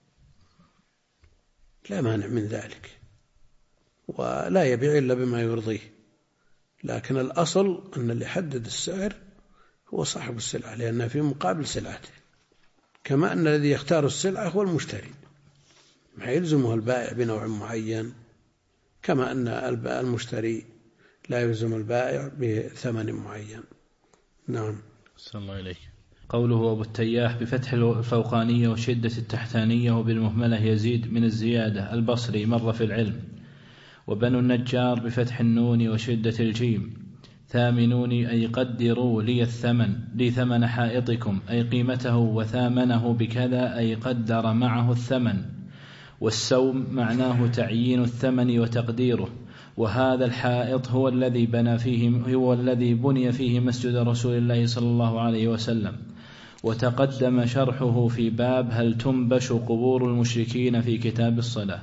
A: لا مانع من ذلك، ولا يبيع إلا بما يرضيه، لكن الأصل أن اللي حدد السعر هو صاحب السلعة، لأنه في مقابل سلعته، كما أن الذي يختار السلعة هو المشتري، ما يلزمه البائع بنوع معين، كما أن المشتري لا يلزم البائع بثمن معين. نعم.
C: صلى الله عليه. قوله أبو التياح بفتح الفوقانية وشدة التحتانية وبالمهملة يزيد من الزيادة البصري مر في العلم. وبنو النجار بفتح النون وشدة الجيم. ثامنوني أي قدروا لي ثمن حائطكم أي قيمته، وثامنه بكذا أي قدر معه الثمن. والسوم معناه تعيين الثمن وتقديره، وهذا الحائط هو الذي بني فيه مسجد رسول الله صلى الله عليه وسلم. وتقدم شرحه في باب هل تنبش قبور المشركين في كتاب الصلاة.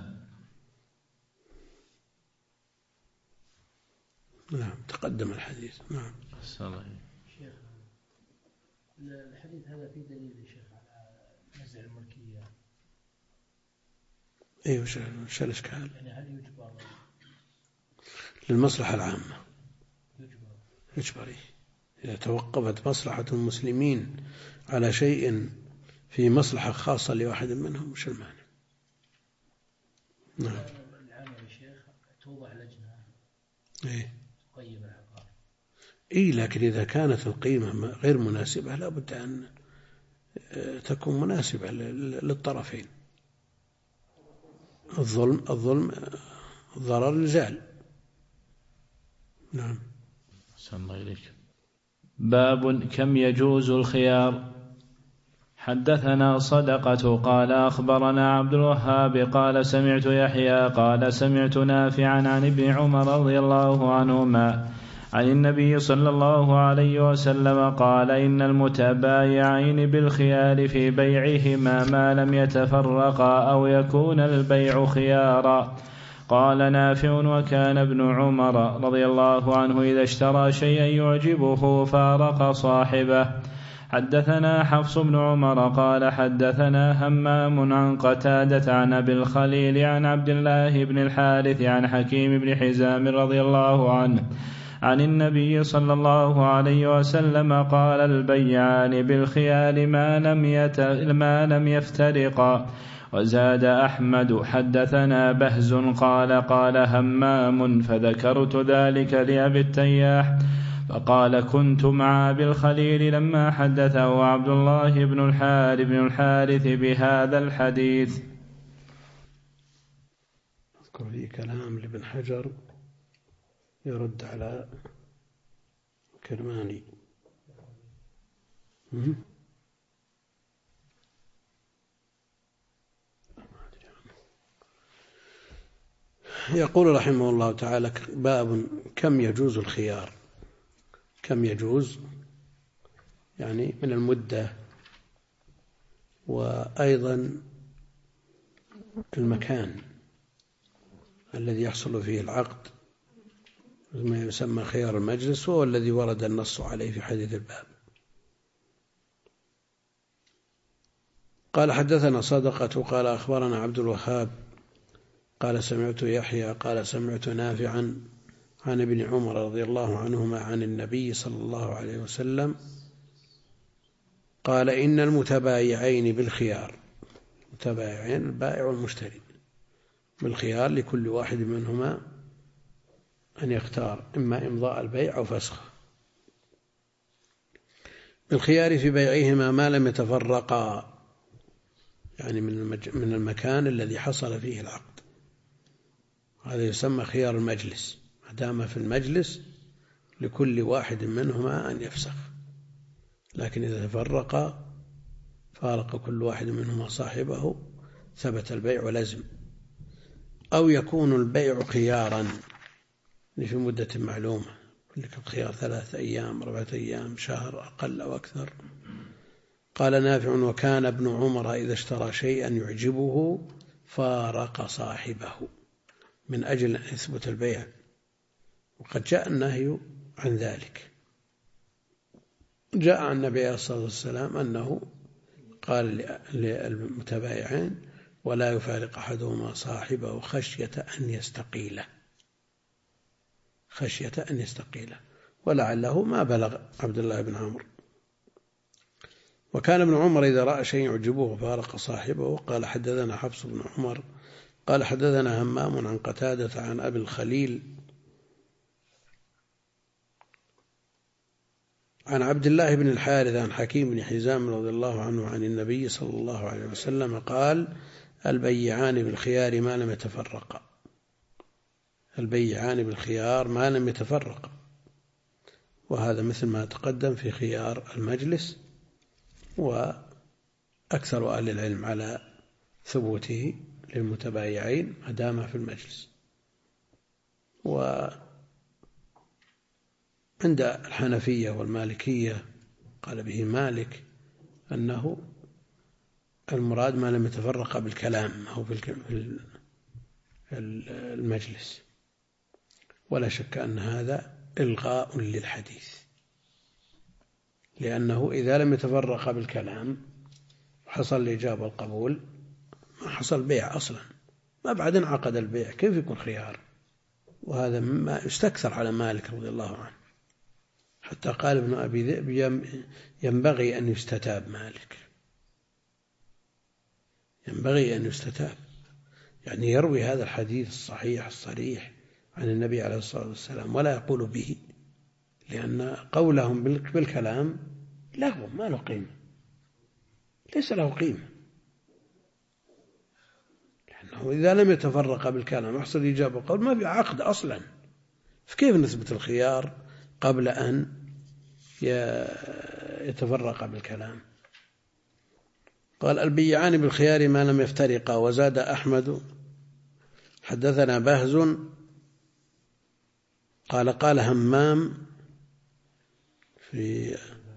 A: نعم تقدم الحديث. نعم.
E: شيخ الحديث هذا فيه دليل يا شيخ على نزع الملكية.
A: ايوه شو الاشكال؟
E: يعني هل يجبر
A: للمصلحة العامة؟ يجبر إذا توقفت مصلحة المسلمين على شيء في مصلحة خاصة لواحد منهم مش المانع. نعم.
E: العام يا شيخ توضع لجنة تقيم العقار.
A: لكن إذا كانت القيمة غير مناسبة لا بد أن تكون مناسبة للطرفين. الظلم ضرر يزال. نعم.
C: باب كم يجوز الخيار. حدثنا صدقة قال أخبرنا عبد الوهاب قال سمعت يحيى قال سمعت نافعا عن ابن عمر رضي الله عنهما عن النبي صلى الله عليه وسلم قال إن المتبايعين بالخيار في بيعهما ما لم يتفرقا أو يكون البيع خيارا. قال نافع وكان ابن عمر رضي الله عنه إذا اشترى شيئا يعجبه فارق صاحبه. حدثنا حفص بن عمر قال حدثنا همام عن قتادة عن أبي الخليل عن عبد الله بن الحارث عن حكيم بن حزام رضي الله عنه عن النبي صلى الله عليه وسلم قال البيعان بالخيار ما لم يفترقا. وزاد أحمد حدثنا بهز قال همام فذكرت ذلك لأبي التياح فقال كنت مع أبي الخليل لما حدثه عبد الله بن الحارث بهذا الحديث.
A: أذكر لي كلام لابن حجر يرد على كرماني. يقول رحمه الله تعالى باب كم يجوز الخيار. كم يجوز يعني من المدة، وأيضا المكان الذي يحصل فيه العقد ما يسمى خيار المجلس، وهو الذي ورد النص عليه في حديث الباب. قال حدثنا صدقة قال أخبرنا عبد الوهاب قال سمعت يحيى قال سمعت نافعا عن ابن عمر رضي الله عنهما عن النبي صلى الله عليه وسلم قال إن المتبايعين بالخيار، متبايعين البائع والمشتري بالخيار لكل واحد منهما أن يختار إما إمضاء البيع أو فسخه، بالخيار في بيعهما ما لم يتفرقا، يعني من المكان الذي حصل فيه العقد. هذا يسمى خيار المجلس، ما دام في المجلس لكل واحد منهما أن يفسخ، لكن إذا تفرقا فارق كل واحد منهما صاحبه ثبت البيع ولزم. أو يكون البيع خيارا في مدة معلومة، الخيار 3 أيام 4 أيام شهر أقل أو أكثر. قال نافع وكان ابن عمر إذا اشترى شيئا يعجبه فارق صاحبه من أجل أن يثبت البيع، وقد جاء النهي عن ذلك. جاء عن النبي عليه الصلاة والسلام أنه قال للمتبايعين ولا يفارق أحدهما صاحبه خشية أن يستقيله، خشية أن يستقيله، ولعله ما بلغ عبد الله بن عمرو. وكان ابن عمر إذا رأى شيء يعجبه فارق صاحبه. قال حدثنا حفص بن عمر قال حدثنا همام عن قتادة عن أبي الخليل عن عبد الله بن الحارث عن حكيم بن حزام رضي الله عنه عن النبي صلى الله عليه وسلم قال البيعان بالخيار ما لم يتفرقا، البيعان بالخيار ما لم يتفرقا، وهذا مثل ما تقدم في خيار المجلس، وأكثر أهل العلم على ثبوته للمتبايعين ما دام في المجلس. وعند الحنفية والمالكية قال به مالك أنه المراد ما لم يتفرق بالكلام أو في المجلس، ولا شك أن هذا إلغاء للحديث، لأنه إذا لم يتفرق بالكلام حصل الإجابة والقبول ما حصل بيع أصلا، ما بعد انعقد البيع كيف يكون خيار؟ وهذا مما يستكثر على مالك رضي الله عنه، حتى قال ابن أبي ذئب ينبغي أن يستتاب مالك، ينبغي أن يستتاب، يعني يروي هذا الحديث الصحيح الصريح عن النبي عليه الصلاة والسلام ولا يقول به، لأن قولهم بالكلام له ما له قيمة، ليس له قيمة، لأنه إذا لم يتفرق بالكلام يحصل إجابة وقول ما في عقد أصلا، فكيف نثبت الخيار قبل أن يتفرق بالكلام؟ قال البيعان بالخيار ما لم يفترقا. وزاد أحمد حدثنا بهز قال همام في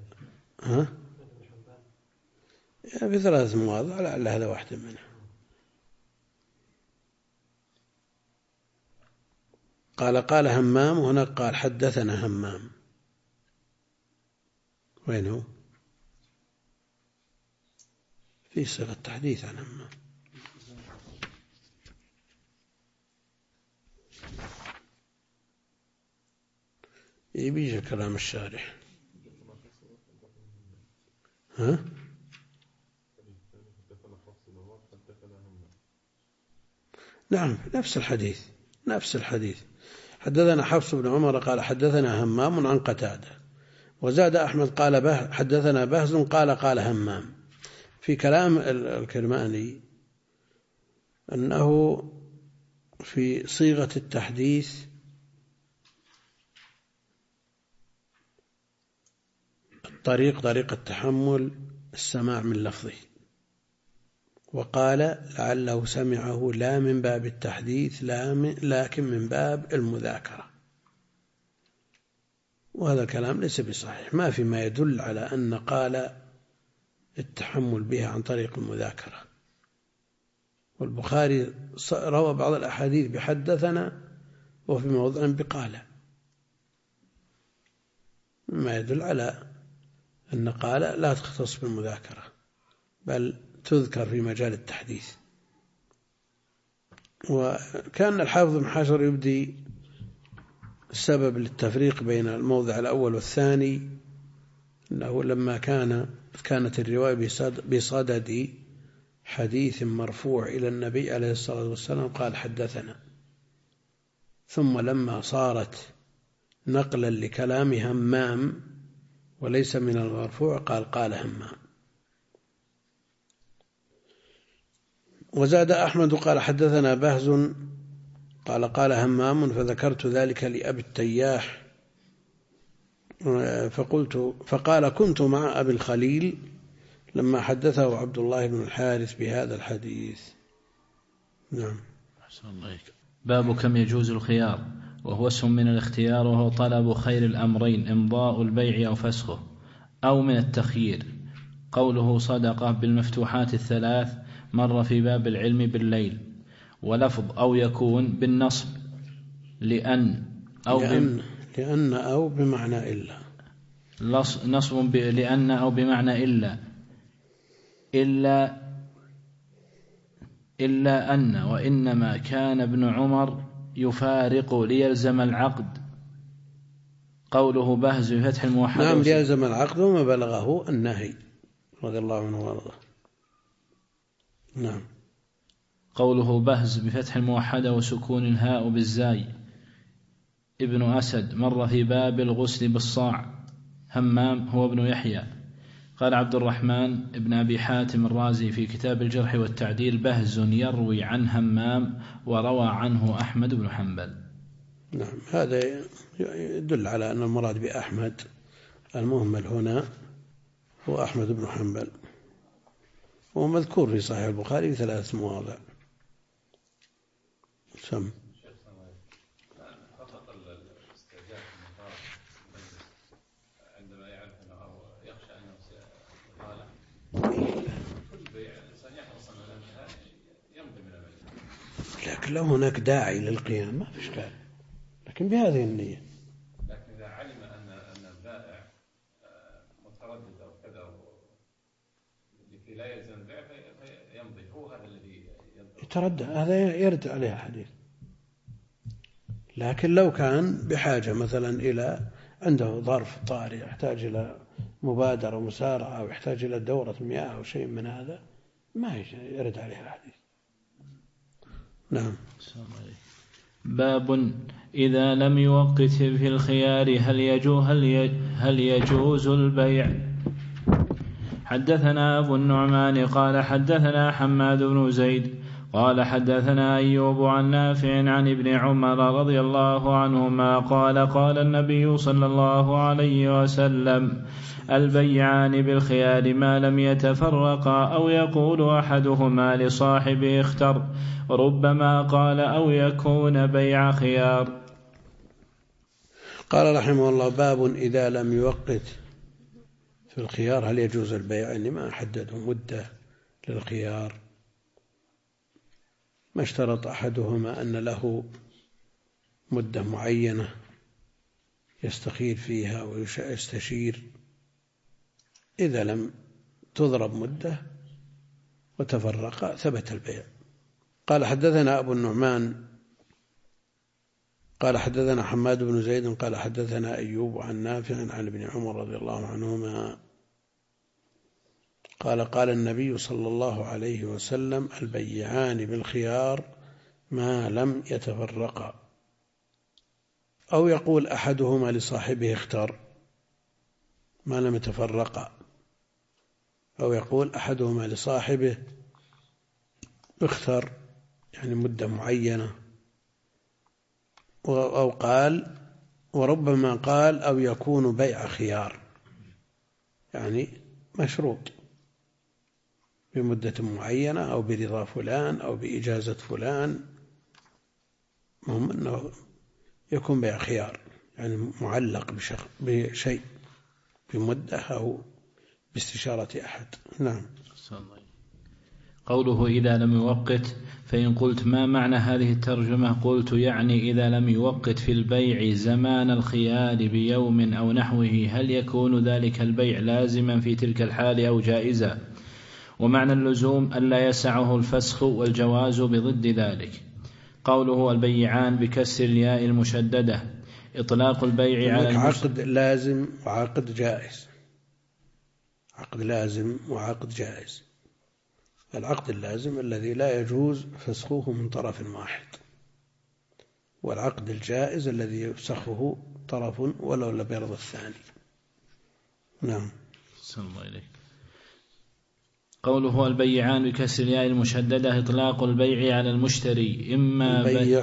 A: في 3 مواضع لعل هذا واحد منها. قال همام، وهناك قال حدثنا همام. وين هو؟ في صيغة تحديث عن همام. يبيج كلام الشارح. ها؟ نعم نفس الحديث. حدثنا حفص بن عمر قال حدثنا همام عن قتادة. وزاد أحمد قال حدثنا بهز قال همام. في كلام الكرماني أنه في صيغة التحديث طريق التحمل السماع من لفظه، وقال لعله سمعه لا من باب التحديث لكن من باب المذاكرة. وهذا الكلام ليس بصحيح، ما في ما يدل على أن قال التحمل بها عن طريق المذاكرة. والبخاري روى بعض الأحاديث بحدثنا وفي موضع بقال، ما يدل على أن قال لا تختص بالمذاكرة بل تذكر في مجال التحديث. وكان الحافظ بن حجر يبدي السبب للتفريق بين الموضع الأول والثاني أنه لما كانت الرواية بصدد حديث مرفوع إلى النبي عليه الصلاة والسلام قال حدثنا، ثم لما صارت نقلا لكلام همام وليس من المرفوع قال همام. وزاد أحمد قال حدثنا بهز قال همام فذكرت ذلك لأبي التياح فقال كنت مع أبي الخليل لما حدثه عبد الله بن الحارث بهذا الحديث. نعم.
C: باب كم يجوز الخيار، وهو اسم من الاختيار، وهو طلب خير الأمرين إمضاء البيع أو فسخه، أو من التخيير. قوله صدقة بالمفتوحات 3 مر في باب العلم بالليل. ولفظ أو يكون بالنصب لأن أو
A: بمعنى إلا،
C: نصب لأن أو بمعنى إلا أن وإنما كان ابن عمر يفارق ليلزم العقد. قوله بهز بفتح الموحد.
A: نعم ليلزم العقد وما بلغه النهي رضي الله عنه وارضاه. نعم.
C: قوله بهز بفتح الموحدة وسكون الهاء بالزاي ابن أسد مر في باب الغسل بالصاع. همام هو ابن يحيى. قال عبد الرحمن ابن أبي حاتم الرازي في كتاب الجرح والتعديل بهز يروي عن همام وروى عنه أحمد بن حنبل.
A: نعم هذا يدل على أن المراد بأحمد المهمل هنا هو أحمد بن حنبل، وهو مذكور في صحيح البخاري في 3 مواضع. سم لكن لو هناك داعي للقيام ما في إشكال، لكن بهذه النية.
D: لكن إذا علم أن البائع متردد أو كذا لكي لا يلزم البيع فيمضي، هو هذا الذي
A: يتردد، هذا يرد عليه حديث. لكن لو كان بحاجة مثلا إلى عنده ظرف طارئ يحتاج إلى مبادرة ومسارعة أو يحتاج إلى دورة مياه أو شيء من هذا ما يرد عليه الحديث. نعم.
C: باب إذا لم يوقت في الخيار هل يجوز البيع. حدثنا أبو النعمان قال حدثنا حماد بن زيد قال حدثنا أيوب عن نافع عن ابن عمر رضي الله عنهما قال قال النبي صلى الله عليه وسلم البيعان بالخيار ما لم يتفرقا أو يقول أحدهما لصاحبه اختر، ربما قال أو يكون بيع خيار.
A: قال رحمه الله باب إذا لم يوقت في الخيار هل يجوز البيع؟ يعني ما حددوا مدة للخيار، ما اشترط أحدهما أن له مدة معينة يستخير فيها ويستشير، إذا لم تضرب مدة وتفرق ثبت البيع. قال حدثنا أبو النعمان قال حدثنا حماد بن زيد قال حدثنا أيوب عن نافع عن ابن عمر رضي الله عنهما قال قال النبي صلى الله عليه وسلم البيعان بالخيار ما لم يتفرقا، أو يقول أحدهما لصاحبه اختار ما لم يتفرقا، أو يقول أحدهما لصاحبه اختار يعني مدة معينة، أو قال وربما قال أو يكون بيع خيار يعني مشروط بمدة معينة أو برضا فلان أو بإجازة فلان، مهم أنه يكون بيع خيار يعني معلق بشيء بمدة أو باستشارة أحد. نعم.
C: قوله إذا لم يوقت، فإن قلت ما معنى هذه الترجمة قلت يعني إذا لم يوقت في البيع زمان الخيار بيوم أو نحوه هل يكون ذلك البيع لازما في تلك الحال أو جائزا؟ ومعنى اللزوم ألا يسعه الفسخ والجواز بضد ذلك. قوله البيعان بكسر الياء المشددة إطلاق البيع على
A: عقد لازم وعقد جائز، عقد لازم وعقد جائز. العقد اللازم الذي لا يجوز فسخه من طرف واحد، والعقد الجائز الذي يفسخه طرف ولو لم يرضى الثاني. نعم.
C: صلى الله عليك. قوله البيعان بكسر الياء المشددة إطلاق البيع على المشتري إما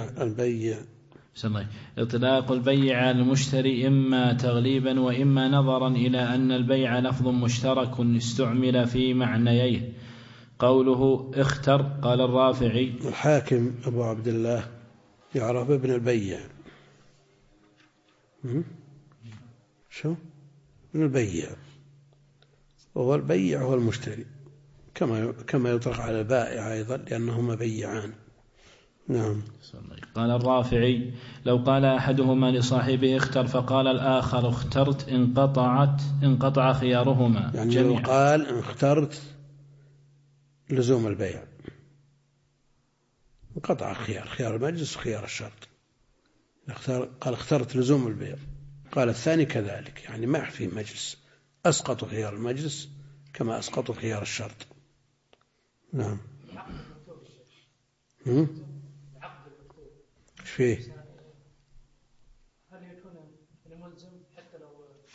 C: إطلاق البيع على المشتري إما تغليبا وإما نظرا إلى أن البيع لفظ مشترك استعمل في معنييه. قوله اختر قال الرافعي
A: الحاكم أبو عبد الله يعرف ابن البيع. شو ابن البيع؟ وهو البيع هو المشتري كما يطلق على البائع أيضا لأنهما بيعان. نعم.
C: قال الرافعي لو قال أحدهما لصاحبه اختر فقال الآخر اخترت انقطع خيارهما
A: يعني لو قال اخترت لزوم البيع انقطع خيار المجلس وخيار الشرط. قال اخترت لزوم البيع، قال الثاني كذلك، يعني ما في مجلس، أسقطوا خيار المجلس كما أسقطوا خيار الشرط. نعم. ايش فيه؟
E: هل يكون ملزم حتى لو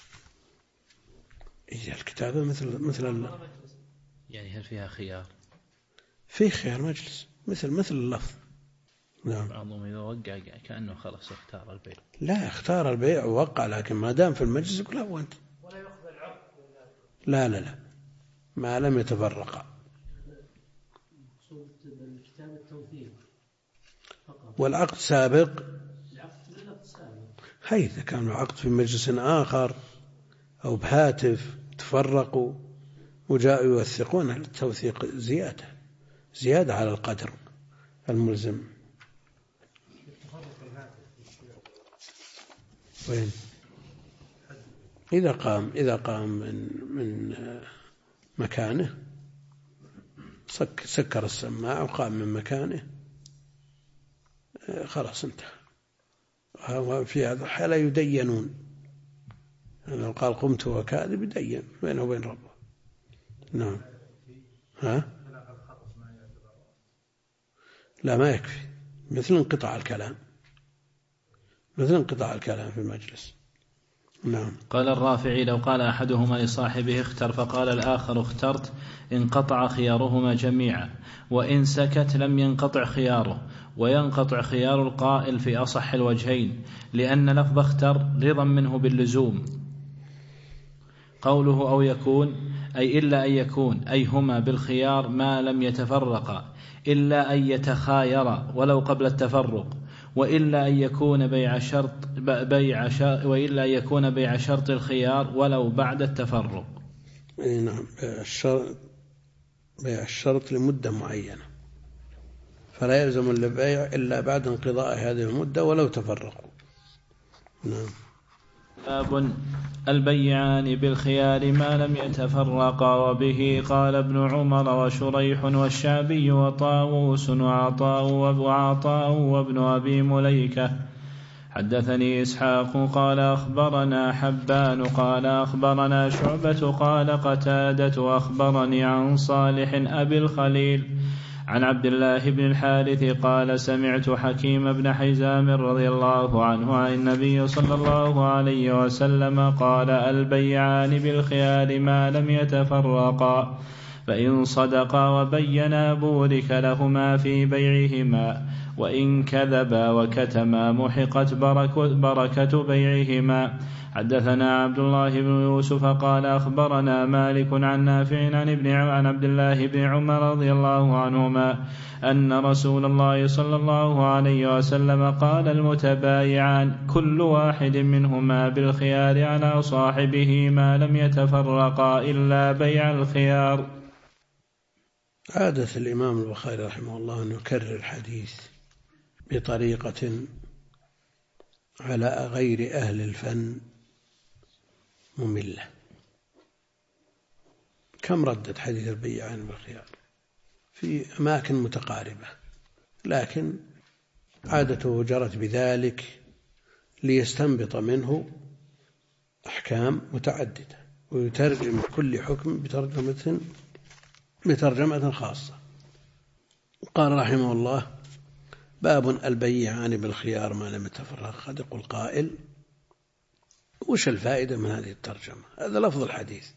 A: الكتابة مثل
C: يعني هل فيها خيار؟
A: في خيار مجلس مثل اللفظ. نعم.
C: بعضهم إذا وقع كأنه خلص اختار البيع.
A: لا، اختار البيع ووقع، لكن ما دام في المجلس يقول لا أنت
E: ولا يأخذ العقد.
A: لا ما لم يتفرقا.
E: الكتاب التوثيق
A: والعقد سابق. إذا كان العقد في مجلس آخر أو بهاتف تفرقوا وجاءوا يوثقون، التوثيق زيادة على القدر الملزم. وين؟ إذا قام من مكانه، سكر السماعة وقام من مكانه، خلاص انتهى. وفي هذا الحالة يدينون، لو قال قمت وكاذب يدين بينه وبين ربه. نعم. لا ما يكفي، مثل انقطاع الكلام في المجلس. نعم.
C: قال الرافعي: لو قال أحدهما لصاحبه اختر فقال الآخر اخترت انقطع خيارهما جميعا، وإن سكت لم ينقطع خياره، وينقطع خيار القائل في أصح الوجهين، لأن لفظ اختر رضا منه باللزوم. قوله أو يكون أي إلا أن يكون، أي هما بالخيار ما لم يتفرقا، إلا أن يتخايرا ولو قبل التفرق، وإلا أن يكون بيع شرط الخيار ولو بعد التفرق.
A: نعم. بيع الشرط لمدة معينة، فلا يلزم البيع إلا بعد انقضاء هذه المدة ولو تفرقوا. نعم.
C: باب البيعان بالخيار ما لم يتفرقا. وبه قال ابن عمر وشريح والشعبي وطاووس وعطاء وابن أبي مليكة. حدثني إسحاق قال أخبرنا حبان قال أخبرنا شعبة قال قتادة أخبرني عن صالح أبي الخليل عن عبد الله بن الحارث قال سمعت حكيم بن حزام رضي الله عنه عن النبي صلى الله عليه وسلم قال البيعان بالخيار ما لم يتفرقا، فإن صدقا وبينا بورك لهما في بيعهما، وإن كذبا وكتما محقت بركة بيعهما. حدثنا عبد الله بن يوسف قال أخبرنا مالك عن نافع عن عبد الله بن عمر رضي الله عنهما أن رسول الله صلى الله عليه وسلم قال المتبايعان كل واحد منهما بالخيار على صاحبه ما لم يتفرقا إلا بيع الخيار.
A: عادة الإمام البخاري رحمه الله أن يكرر الحديث بطريقة على غير أهل الفن مملة. كم ردد حديث البيعان بالخيار في أماكن متقاربة، لكن عادته جرت بذلك ليستنبط منه أحكام متعددة ويترجم كل حكم بترجمة خاصة. قال رحمه الله باب البيعان بالخيار ما لم يتفرقا. قد يقول قائل وش الفائدة من هذه الترجمة؟ هذا لفظ الحديث،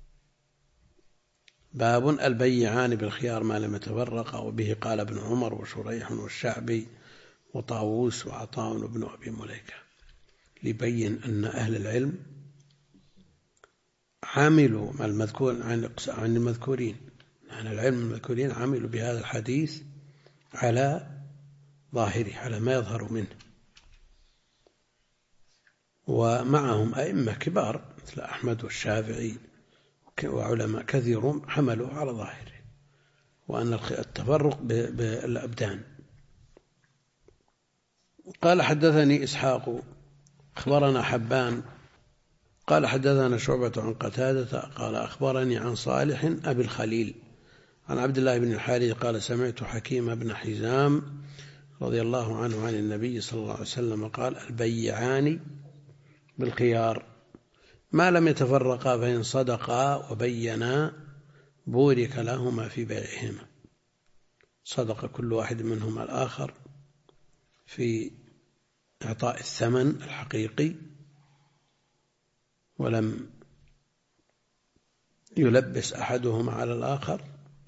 A: باب البيعان بالخيار ما لم يتفرقا. وبه قال ابن عمر وشريح والشعبي وطاووس وعطاء وابن أبي مليكة، ليبين أن أهل العلم عملوا مع المذكور عن المذكورين، أهل العلم المذكورين عملوا بهذا الحديث على ظاهره، على ما يظهر منه، ومعهم أئمة كبار مثل أحمد والشافعي وعلماء كثيرون حملوا على ظاهره، وأن التفرق بالأبدان. قال حدثني إسحاق أخبرنا حبان قال حدثنا شعبة عن قتادة قال أخبرني عن صالح أبي الخليل عن عبد الله بن الحارث قال سمعت حكيم بن حزام رضي الله عنه عن النبي صلى الله عليه وسلم قال البيعان بالخيار ما لم يتفرقا، فإن صدقا وبينا بورك لهما في بيعهما. صدق كل واحد منهما الآخر في إعطاء الثمن الحقيقي، ولم يلبس أحدهما على الآخر،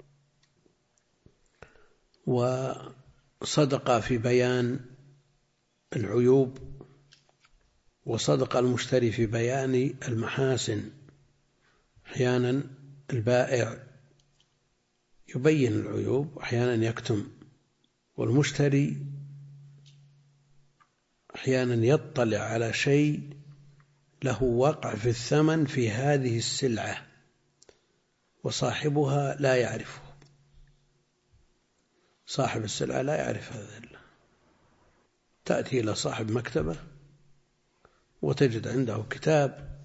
A: وصدق في بيان العيوب، وصدق المشتري في بيان المحاسن. أحيانا البائع يبين العيوب وأحيانا يكتم، والمشتري أحيانا يطلع على شيء له وقع في الثمن في هذه السلعة وصاحبها لا يعرفه، صاحب السلعة لا يعرف هذا. تأتي إلى صاحب مكتبة وتجد عنده كتاب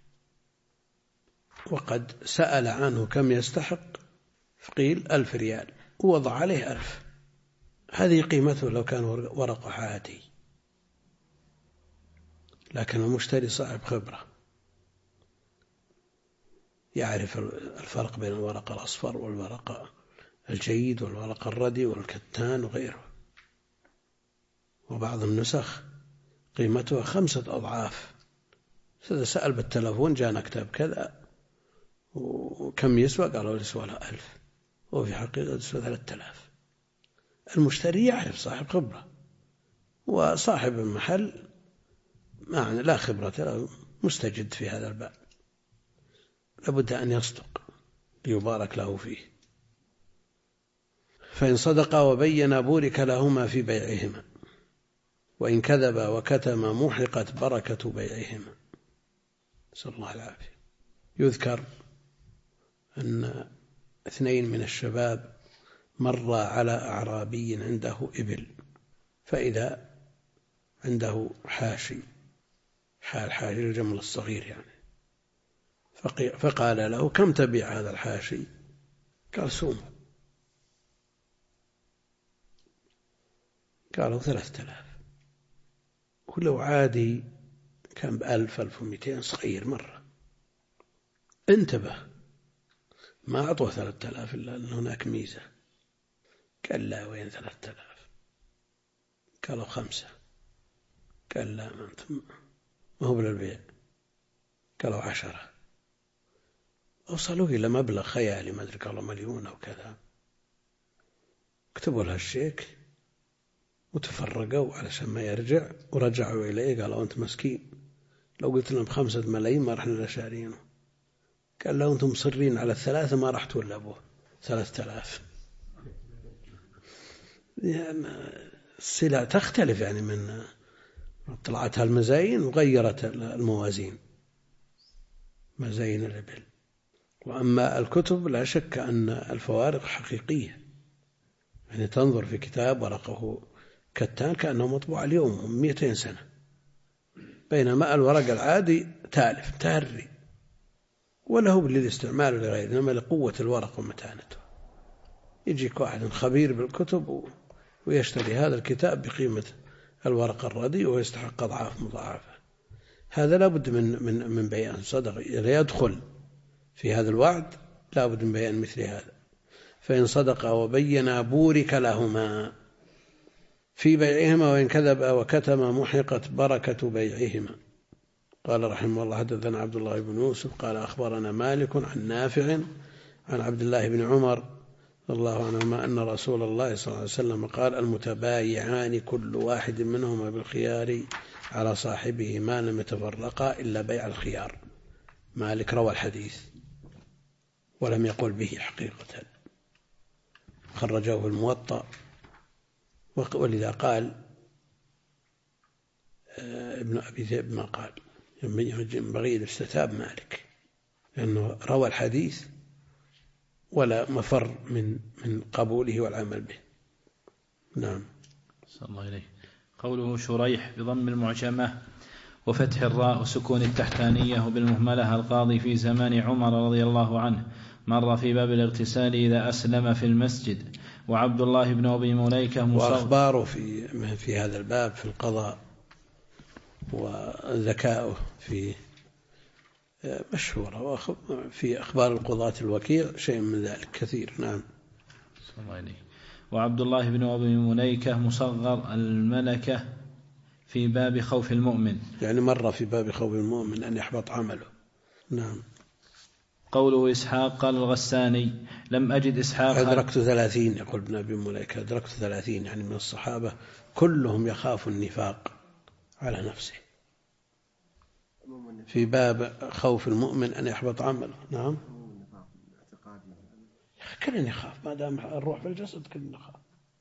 A: وقد سأل عنه كم يستحق، فقيل 1000 ريال ووضع عليه 1000. هذه قيمته لو كان ورقة عادي، لكن المشتري صاحب خبرة يعرف الفرق بين الورق الأصفر والورق الجيد والورق الردي والكتان وغيره، وبعض النسخ قيمتها 5 أضعاف سأل بالتلفون جانا كتاب كذا وكم يسوى؟ قالوا يسوى له 1000 وفي حقيقة يسوى 3000. المشتري يعرف صاحب خبرة، وصاحب المحل معنى لا خبرة له مستجد في هذا الباب، لابد أن يصدق ليبارك له فيه. فإن صدقا وبينا بورك لهما في بيعهما، وإن كذبا وكتما محقت بركة بيعهما. نسأل الله العافية. يذكر أن 2 من الشباب مر على أعرابي عنده إبل، فإذا عنده حاشي، حاشي الجمل الصغير يعني، فقال له: كم تبيع هذا الحاشي؟ قال: سوم. قالوا: 3000. ولو عادي كان ب1000 1200 صغير مرة. انتبه، ما أعطوه 3000 إلا أن هناك ميزة. قال: لا، وين 3000؟ قالوا: 5. قال: لا، ما هو بالبيع. قالوا: 10. وصلوا إلى مبلغ خيالي، ما أدري قالوا 1,000,000 أو كذا. كتبوا لها الشيك وتفرقوا علشان ما يرجع، ورجعوا إليه قالوا: أنت مسكين، لو قلت لهم 5 ملايين ما رحنا لشارينه. قال: لو أنتم مصرين على 3 ما راح تولبوه 3000. يعني السلع تختلف يعني، من طلعتها المزاين وغيرت الموازين، مزاين الإبل. وأما الكتب لا شك أن الفوارق حقيقية، يعني تنظر في كتاب ورقه كتان كأنه مطبوع اليوم 200 سنة، بينما الورق العادي تالف تهري، ولا هو للاستعمال لغيره، إنما لقوة الورق ومتانته. يجيك واحد خبير بالكتب ويشتري هذا الكتاب بقيمة الورق الرديء ويستحق أضعاف مضاعفة. هذا لابد من بيان صدق، إذا يدخل في هذا الوعد لابد من بيان مثل هذا. فإن صدقا وبينا بورك لهما في بيعهما، وإن كذبا وكتما محقت بركة بيعهما. قال رحمه الله: حدثنا عبد الله بن يوسف قال أخبرنا مالك عن نافع عن عبد الله بن عمر رضي الله عنهما أن رسول الله صلى الله عليه وسلم قال: المتبايعان كل واحد منهما بالخيار على صاحبه ما لم يتفرقا إلا بيع الخيار. مالك روى الحديث ولم يقل به حقيقة، خرجه الموطأ، ولذا قال ابن أبي ذئب ما قال، ينبغي الاستتاب مالك، لأنه روى الحديث ولا مفر من قبوله والعمل به. نعم.
C: صلى الله عليه. قوله شريح بضم المعجمة وفتح الراء وسكون التحتانية وبالمهملة القاضي في زمان عمر رضي الله عنه، مر في باب الاغتسال إذا أسلم في المسجد. وعبد الله بن أبي مليكة
A: وأخباره في هذا الباب في القضاء وذكاؤه في مشهورة، في أخبار القضاة الوكيع شيء من ذلك كثير. نعم.
C: صلى الله عليه. وعبد الله بن أبي مليكة مصغر الملكة في باب خوف المؤمن،
A: يعني مر في باب خوف المؤمن أن يحبط عمله. نعم.
C: قوله إسحاق قال الغساني: لم أجد إسحاق.
A: أدركت 30 يقول ابن أبي مليكة، أدركت 30 يعني من الصحابة كلهم يخاف النفاق على نفسه، في باب خوف المؤمن أن يحبط عمله. نعم. كلنا يخاف، ما دام الروح في الجسد كلنا نخاف.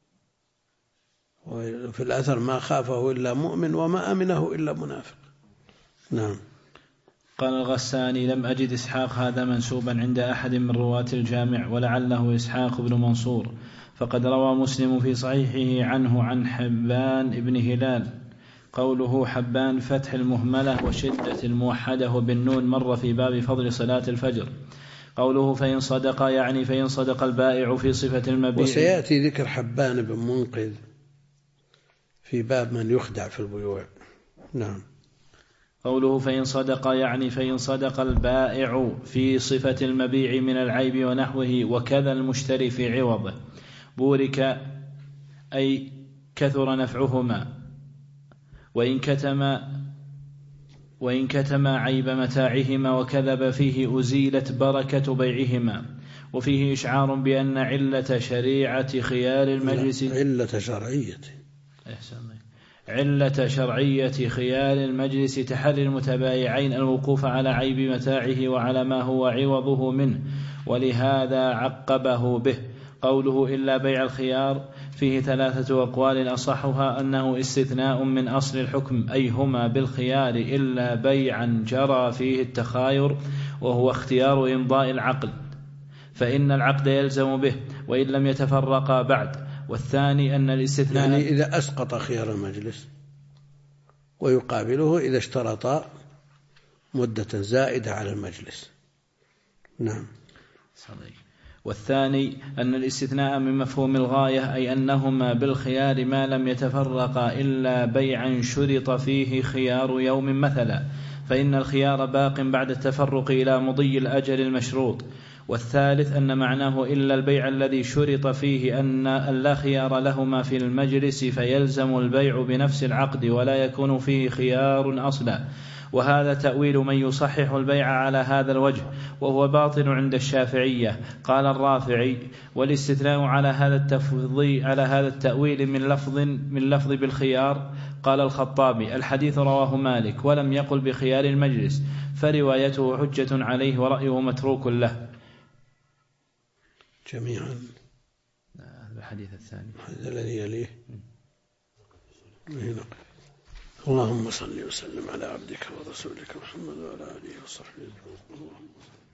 A: وفي الأثر: ما خافه إلا مؤمن وما أمنه إلا منافق. نعم.
C: قال الغساني: لم أجد إسحاق هذا منسوبا عند أحد من رواة الجامع، ولعله إسحاق بن منصور، فقد روى مسلم في صحيحه عنه عن حبان بن هلال. قوله حبان فتح المهملة وشدة الموحدة وبالنون، مر في باب فضل صلاة الفجر. قوله فإن صدق يعني فإن صدق البائع في صفة المبيع.
A: وسيأتي ذكر حبان بن منقذ في باب من يخدع في البيوع. نعم.
C: قوله فإن صدق يعني فإن صدق البائع في صفة المبيع من العيب ونحوه، وكذا المشتري في عوضه. بورك أي كثر نفعهما. وإن كتم وإن كتما عيب متاعهما وكذب فيه أزيلت بركة بيعهما. وفيه إشعار بأن علة شريعة خيار المجلس علة شرعية خيار المجلس تحري المتبايعين الوقوف على عيب متاعه وعلى ما هو عوضه منه، ولهذا عقبه به. قوله إلا بيع الخيار فيه 3 أقوال، أصحها أنه استثناء من أصل الحكم، أي هما بالخيار إلا بيعا جرى فيه التخاير، وهو اختيار إمضاء العقد، فإن العقد يلزم به وإن لم يتفرقا بعد. والثاني أن الاستثناء
A: يعني إذا أسقط خيار المجلس، ويقابله إذا اشترط مدة زائدة على المجلس. نعم.
C: صحيح. والثاني أن الاستثناء من مفهوم الغاية، أي أنهما بالخيار ما لم يتفرقا إلا بيعا شرط فيه خيار يوم مثلا، فإن الخيار باق بعد التفرق إلى مضي الأجل المشروط. والثالث أن معناه إلا البيع الذي شرط فيه أن لا خيار لهما في المجلس، فيلزم البيع بنفس العقد ولا يكون فيه خيار أصلا. وهذا تأويل من يصحح البيع على هذا الوجه، وهو باطل عند الشافعية. قال الرافعي: والاستثناء على هذا التأويل من لفظ بالخيار. قال الخطابي: الحديث رواه مالك ولم يقل بخيار المجلس، فروايته حجة عليه ورأيه متروك له.
A: جميعا.
C: الحديث الثاني
A: هذا الذي يليه. اللهم صل وسلم على عبدك ورسولك محمد وعلى آله وصحبه.